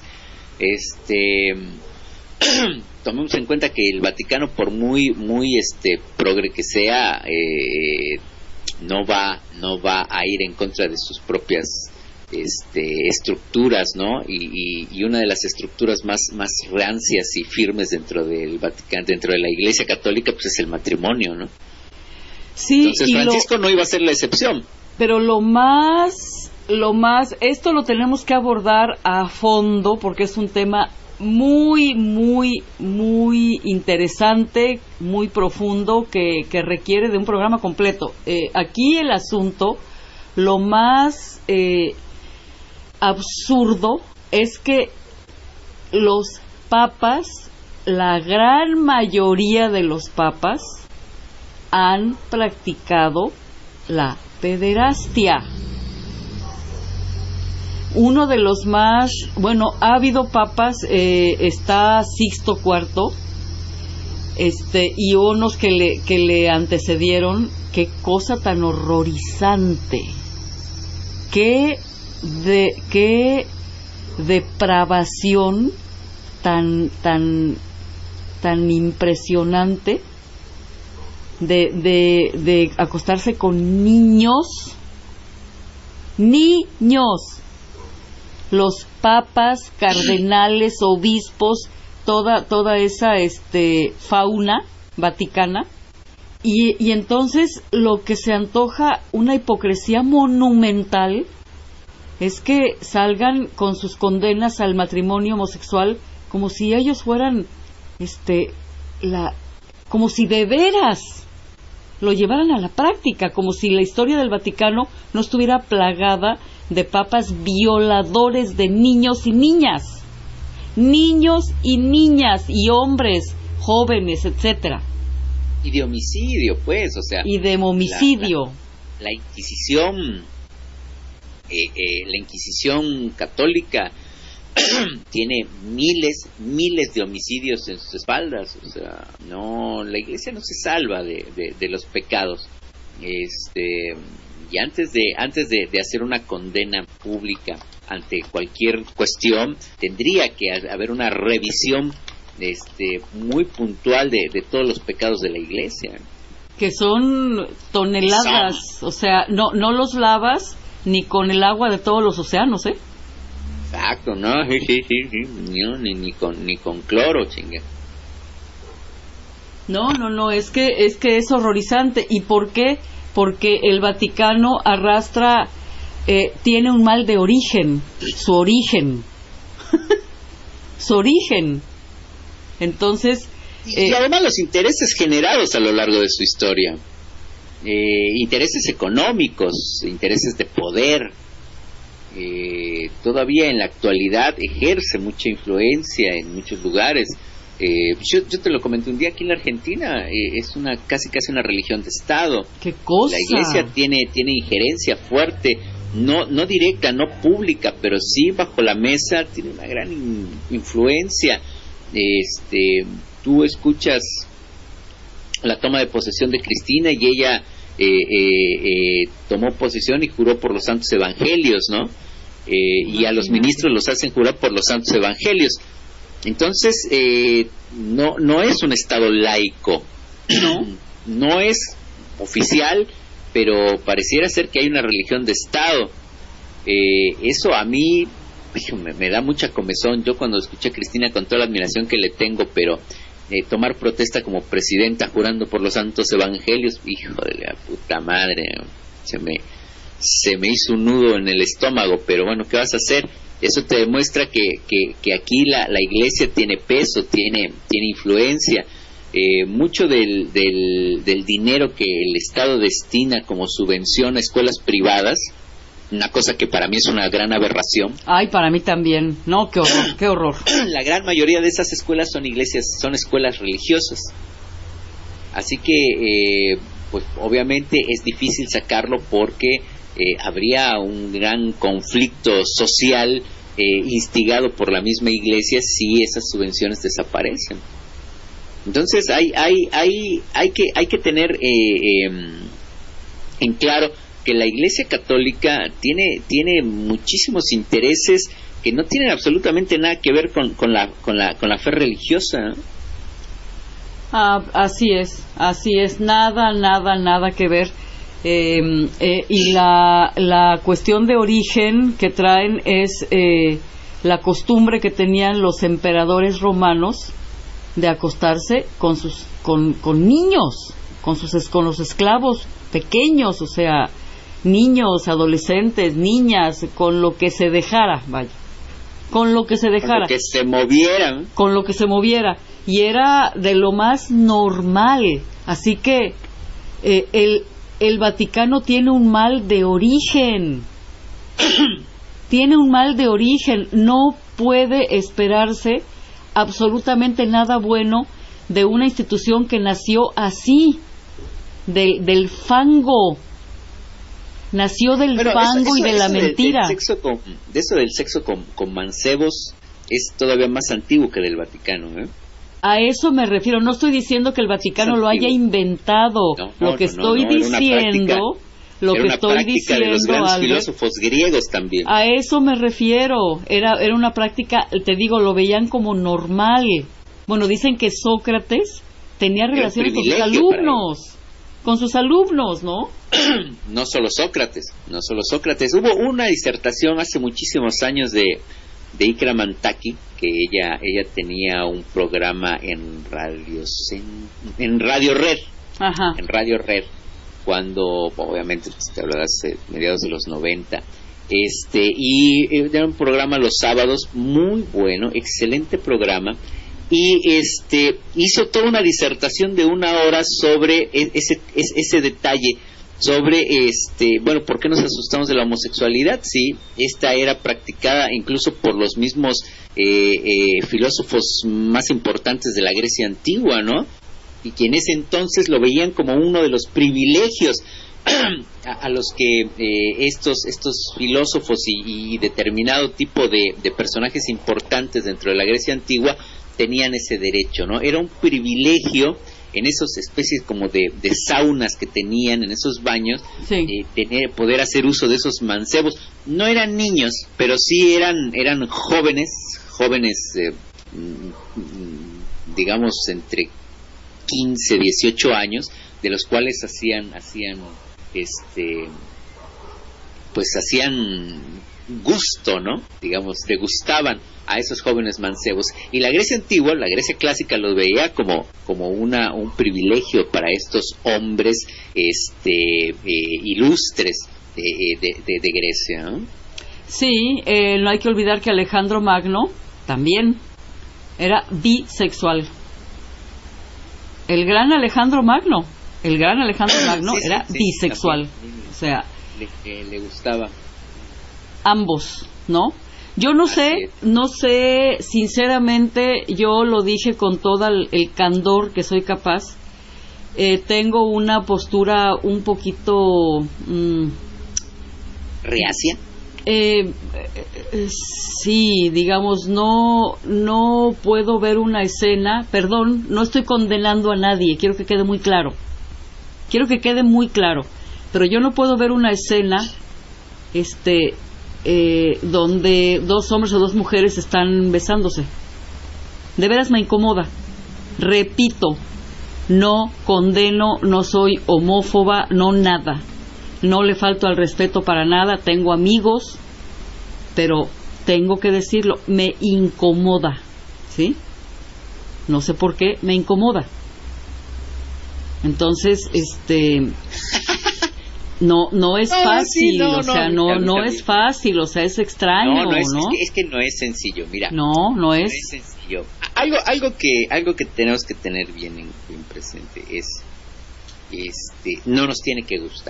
Tomemos en cuenta que el Vaticano, por muy progre que sea, no va a ir en contra de sus propias estructuras, ¿no? Y una de las estructuras más rancias y firmes dentro del Vaticano, dentro de la Iglesia Católica, pues es el matrimonio, ¿no? Sí. Entonces Francisco no iba a ser la excepción. Pero lo más, esto lo tenemos que abordar a fondo, porque es un tema muy, muy, muy interesante, muy profundo, que requiere de un programa completo. Aquí el asunto, lo más absurdo es que los papas la gran mayoría de los papas han practicado la pederastia. Uno de los más, bueno, ha habido papas, está Sixto IV, y unos que le antecedieron. Qué cosa tan horrorizante, qué depravación tan impresionante de acostarse con niños, los papas, cardenales, obispos, toda esa fauna vaticana. Y entonces lo que se antoja una hipocresía monumental es que salgan con sus condenas al matrimonio homosexual como si ellos fueran como si de veras lo llevaran a la práctica, como si la historia del Vaticano no estuviera plagada de papas violadores de niños y niñas y hombres jóvenes, etcétera. Y de homicidio, pues, o sea. Y de homicidio. La Inquisición, la Inquisición católica tiene miles de homicidios en sus espaldas, o sea, no, la Iglesia no se salva de los pecados. Y antes de hacer una condena pública ante cualquier cuestión, tendría que haber una revisión muy puntual de todos los pecados de la Iglesia, que son toneladas, o sea, no los lavas ni con el agua de todos los océanos, Exacto, no, ni con cloro, chinga. No, es que es horrorizante. ¿Y por qué? Porque el Vaticano arrastra, tiene un mal de origen, su origen. Entonces, y además los intereses generados a lo largo de su historia, intereses económicos, intereses de poder, todavía en la actualidad ejerce mucha influencia en muchos lugares. Yo te lo comenté un día, aquí en la Argentina es casi una religión de Estado. ¿Qué cosa? La Iglesia tiene injerencia fuerte, no directa, no pública, pero sí bajo la mesa tiene una gran influencia. Tú escuchas la toma de posesión de Cristina y ella tomó posesión y juró por los santos evangelios, ¿no? Y a los ministros los hacen jurar por los santos evangelios. Entonces, no es un Estado laico, no es oficial, pero pareciera ser que hay una religión de Estado. Eso a mí me da mucha comezón. Yo cuando escuché a Cristina, con toda la admiración que le tengo, pero tomar protesta como presidenta jurando por los santos evangelios, hijo de la puta madre, se me hizo un nudo en el estómago. Pero bueno, ¿qué vas a hacer? Eso te demuestra que aquí la Iglesia tiene peso, tiene influencia. Mucho del dinero que el Estado destina como subvención a escuelas privadas, una cosa que para mí es una gran aberración. Ay, para mí también. No, qué horror, qué horror. La gran mayoría de esas escuelas son escuelas religiosas. Así que, pues obviamente es difícil sacarlo porque habría un gran conflicto social instigado por la misma Iglesia si esas subvenciones desaparecen. Entonces hay que tener en claro que la Iglesia Católica tiene muchísimos intereses que no tienen absolutamente nada que ver con la fe religiosa. Así es, nada que ver. Y la cuestión de origen que traen es la costumbre que tenían los emperadores romanos de acostarse con niños, con los esclavos pequeños, o sea, niños, adolescentes, niñas, con lo que se dejara, con lo que se dejara, con lo que se moviera, y era de lo más normal. Así que el Vaticano tiene un mal de origen. No puede esperarse absolutamente nada bueno de una institución que nació así, del fango. Nació del fango y de la mentira. Del sexo con mancebos es todavía más antiguo que del Vaticano, ¿eh? A eso me refiero. No estoy diciendo que el Vaticano lo haya inventado. Lo que estoy diciendo de los grandes filósofos griegos también. A eso me refiero. Era una práctica, te digo, lo veían como normal. Bueno, dicen que Sócrates tenía relaciones con sus alumnos. Con sus alumnos, ¿no? No solo Sócrates. Hubo una disertación hace muchísimos años de Ikra Mantaki, que ella tenía un programa en Radio Red. Ajá. En Radio Red, cuando, obviamente, te hablo de hace mediados de los 90. Y era un programa los sábados, muy bueno, excelente programa. Y hizo toda una disertación de 1 hora sobre ese detalle, sobre ¿por qué nos asustamos de la homosexualidad? Sí, esta era practicada incluso por los mismos filósofos más importantes de la Grecia antigua, ¿no? Y que en ese entonces lo veían como uno de los privilegios a los que estos filósofos y determinado tipo de personajes importantes dentro de la Grecia antigua tenían ese derecho, ¿no? Era un privilegio en esas especies como de saunas que tenían, en esos baños, sí. Poder hacer uso de esos mancebos. No eran niños, pero sí eran jóvenes, digamos entre 15, 18 años, de los cuales hacían gusto, ¿no? Digamos, degustaban a esos jóvenes mancebos. Y la Grecia antigua, la Grecia clásica, los veía como un privilegio para estos hombres ilustres de Grecia, ¿no? Sí, no hay que olvidar que Alejandro Magno también era bisexual. El gran Alejandro Magno era bisexual. También, o sea, le gustaba ambos, ¿no? Yo no sé, sinceramente, yo lo dije con todo el candor que soy capaz. Tengo una postura un poquito reacia. Sí, digamos, no puedo ver una escena. Perdón, no estoy condenando a nadie. Quiero que quede muy claro. Pero yo no puedo ver una escena, donde 2 hombres o 2 mujeres están besándose. De veras me incomoda. Repito, no condeno, no soy homófoba, no nada. No le falto al respeto para nada. Tengo amigos, pero tengo que decirlo, me incomoda, ¿sí? No sé por qué, me incomoda. Entonces, no es fácil, no es fácil, o sea, es extraño, ¿no? Es que no es sencillo, mira. No es sencillo. Algo que tenemos que tener bien presente es, no nos tiene que gustar.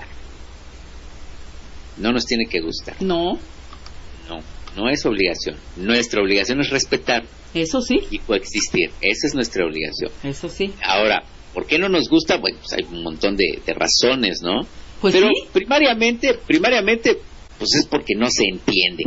No es obligación. Nuestra obligación es respetar. Eso sí. Y coexistir. Esa es nuestra obligación. Eso sí. Ahora, ¿por qué no nos gusta? Bueno, pues hay un montón de razones, ¿no? Pues pero sí. primariamente, pues es porque no se entiende.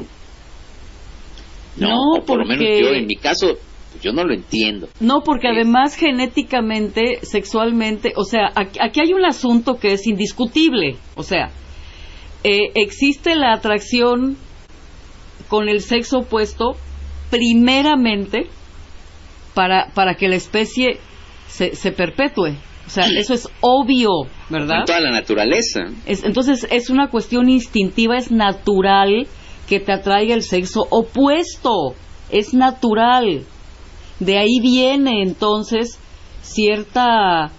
No, o por lo menos yo, en mi caso, pues yo no lo entiendo. No, porque además genéticamente, sexualmente, o sea, aquí hay un asunto que es indiscutible. O sea, existe la atracción con el sexo opuesto primeramente para que la especie se perpetúe. O sea, eso es obvio, ¿verdad? En toda la naturaleza. Entonces, es una cuestión instintiva, es natural que te atraiga el sexo opuesto. Es natural. De ahí viene, entonces, cierta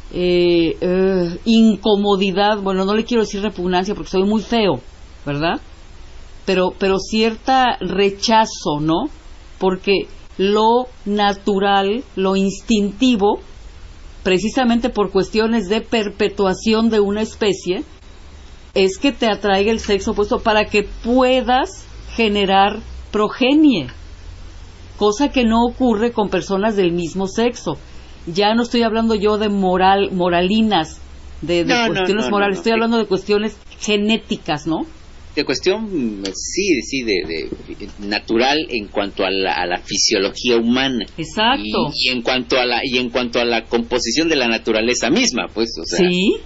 incomodidad. Bueno, no le quiero decir repugnancia porque soy muy feo, ¿verdad? Pero cierta rechazo, ¿no? Porque lo natural, lo instintivo, precisamente por cuestiones de perpetuación de una especie, es que te atraiga el sexo opuesto para que puedas generar progenie. cosa que no ocurre con personas del mismo sexo. Ya no estoy hablando yo de moralinas, de cuestiones morales, estoy hablando de cuestiones genéticas, ¿no? De cuestión, sí, de natural en cuanto a la fisiología humana. Exacto. Y en cuanto a la composición de la naturaleza misma, pues, o sea, sí.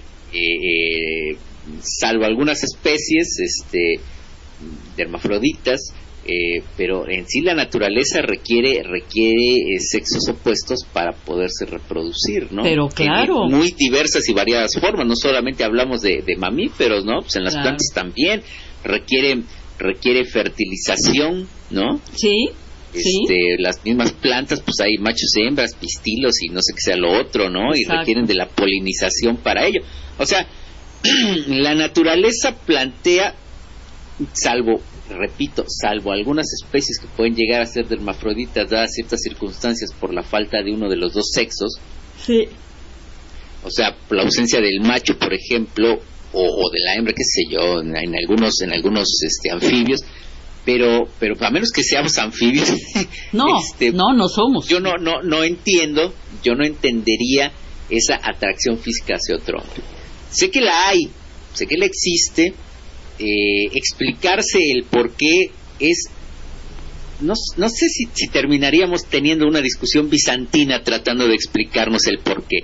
Salvo algunas especies, de hermafroditas, pero en sí la naturaleza requiere sexos opuestos para poderse reproducir, ¿no? Pero claro. En muy diversas y variadas formas, no solamente hablamos de mamíferos, ¿no? Pues en las claro. plantas también requiere fertilización, ¿no? Sí. Las mismas plantas, pues hay machos y hembras, pistilos y no sé qué sea lo otro, ¿no? Exacto. Y requieren de la polinización para ello. O sea, la naturaleza plantea, salvo algunas especies que pueden llegar a ser hermafroditas dadas ciertas circunstancias por la falta de uno de los dos sexos. Sí. O sea, la ausencia del macho, por ejemplo, o de la hembra, qué sé yo, en algunos anfibios, pero a menos que seamos anfibios, no somos. Yo no entendería esa atracción física hacia otro hombre. Sé que la hay, sé que la existe. Explicarse el por qué es, no sé si terminaríamos teniendo una discusión bizantina tratando de explicarnos el por qué.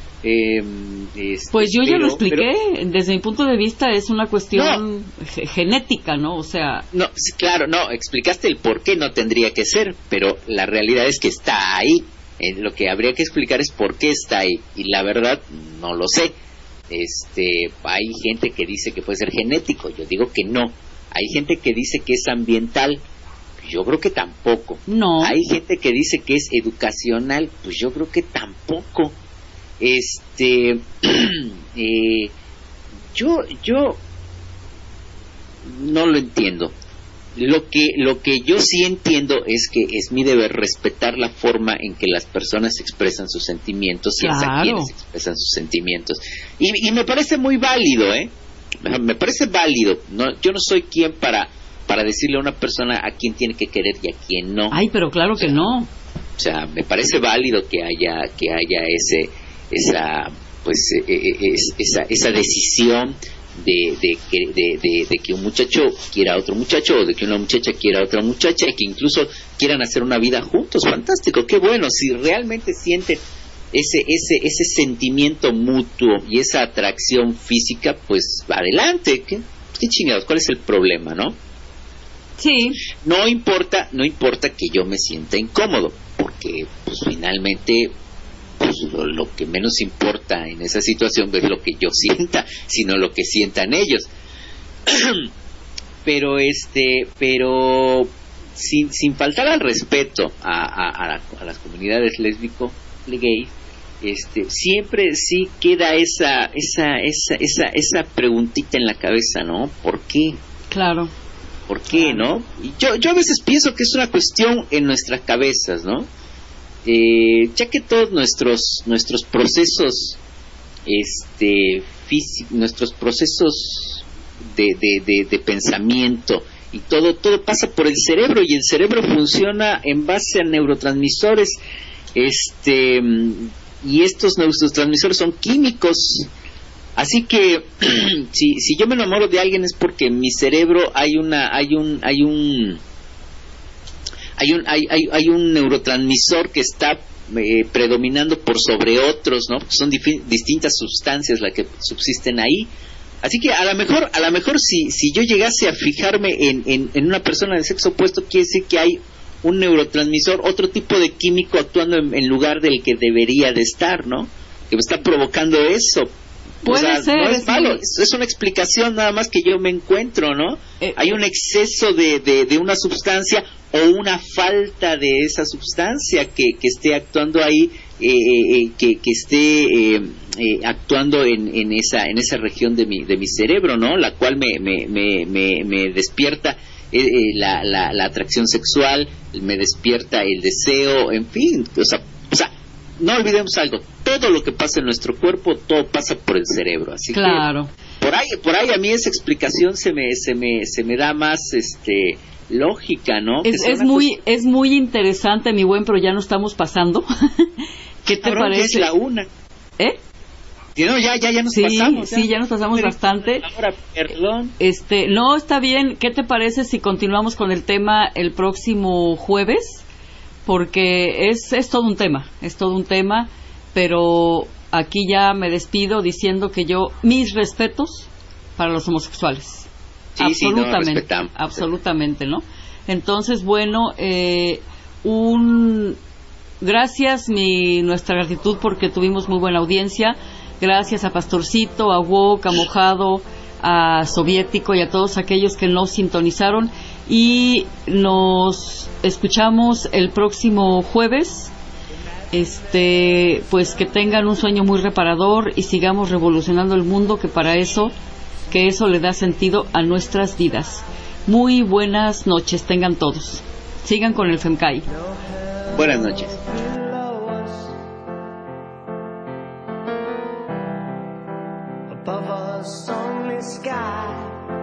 Pues yo ya lo expliqué, desde mi punto de vista es una cuestión genética, ¿no? O sea... No, claro, explicaste el por qué, no tendría que ser, pero la realidad es que está ahí. Lo que habría que explicar es por qué está ahí, y la verdad no lo sé. Hay gente que dice que puede ser genético, yo digo que no. Hay gente que dice que es ambiental, yo creo que tampoco. No. Hay gente que dice que es educacional, pues yo creo que tampoco. Yo no lo entiendo. Lo que yo sí entiendo es que es mi deber respetar la forma en que las personas expresan sus sentimientos y a quienes expresan sus sentimientos. Y me parece muy válido, me parece válido. Yo no soy quien para decirle a una persona a quién tiene que querer y a quién no. Ay, pero claro que no. O sea, me parece válido que haya esa decisión de que un muchacho quiera a otro muchacho, o de que una muchacha quiera a otra muchacha, y que incluso quieran hacer una vida juntos. Fantástico, qué bueno. Si realmente sienten ese sentimiento mutuo y esa atracción física, pues adelante. ¿Qué chingados? ¿Cuál es el problema, no? Sí. No importa que yo me sienta incómodo, porque pues finalmente pues lo que menos importa en esa situación no es lo que yo sienta, sino lo que sientan ellos. pero sin faltar al respeto a las comunidades lésbico, gay, siempre sí queda esa preguntita en la cabeza, ¿no? ¿Por qué? Claro. ¿Por qué, no? Y yo a veces pienso que es una cuestión en nuestras cabezas, ¿no? Ya que todos nuestros procesos nuestros procesos de pensamiento y todo pasa por el cerebro, y el cerebro funciona en base a neurotransmisores, y estos neurotransmisores son químicos. Así que si yo me enamoro de alguien es porque en mi cerebro hay un neurotransmisor que está predominando por sobre otros, ¿no? Son distintas sustancias las que subsisten ahí. Así que a lo mejor si yo llegase a fijarme en una persona del sexo opuesto, quiere decir que hay un neurotransmisor, otro tipo de químico actuando en lugar del que debería de estar, ¿no? Que me está provocando eso. Puede ser, no es malo, es una explicación nada más que yo me encuentro, ¿no? Hay un exceso de una sustancia o una falta de esa sustancia que esté actuando ahí, que esté actuando en esa región de mi cerebro, ¿no? La cual me despierta la atracción sexual, me despierta el deseo, en fin, o sea, no olvidemos algo, todo lo que pasa en nuestro cuerpo, todo pasa por el cerebro, así claro. por ahí a mí esa explicación se me da más lógica, ¿no? Es muy interesante, mi buen, pero ya no estamos pasando. ¿Qué te parece? Es la una. ¿Eh? No, ya nos pasamos. Sí, ya nos pasamos bastante. Ahora, perdón. No, está bien. ¿Qué te parece si continuamos con el tema el próximo jueves? Porque es todo un tema, pero aquí ya me despido diciendo que mis respetos para los homosexuales. Sí, absolutamente, no, absolutamente, ¿no? Entonces, bueno, gracias, nuestra gratitud porque tuvimos muy buena audiencia. Gracias a Pastorcito, a Wok, a Mojado, a Soviético y a todos aquellos que nos sintonizaron. Y nos escuchamos el próximo jueves. Pues que tengan un sueño muy reparador y sigamos revolucionando el mundo, que eso le da sentido a nuestras vidas. Muy buenas noches tengan todos. Sigan con el FEMCAI. Buenas noches. Above us only sky.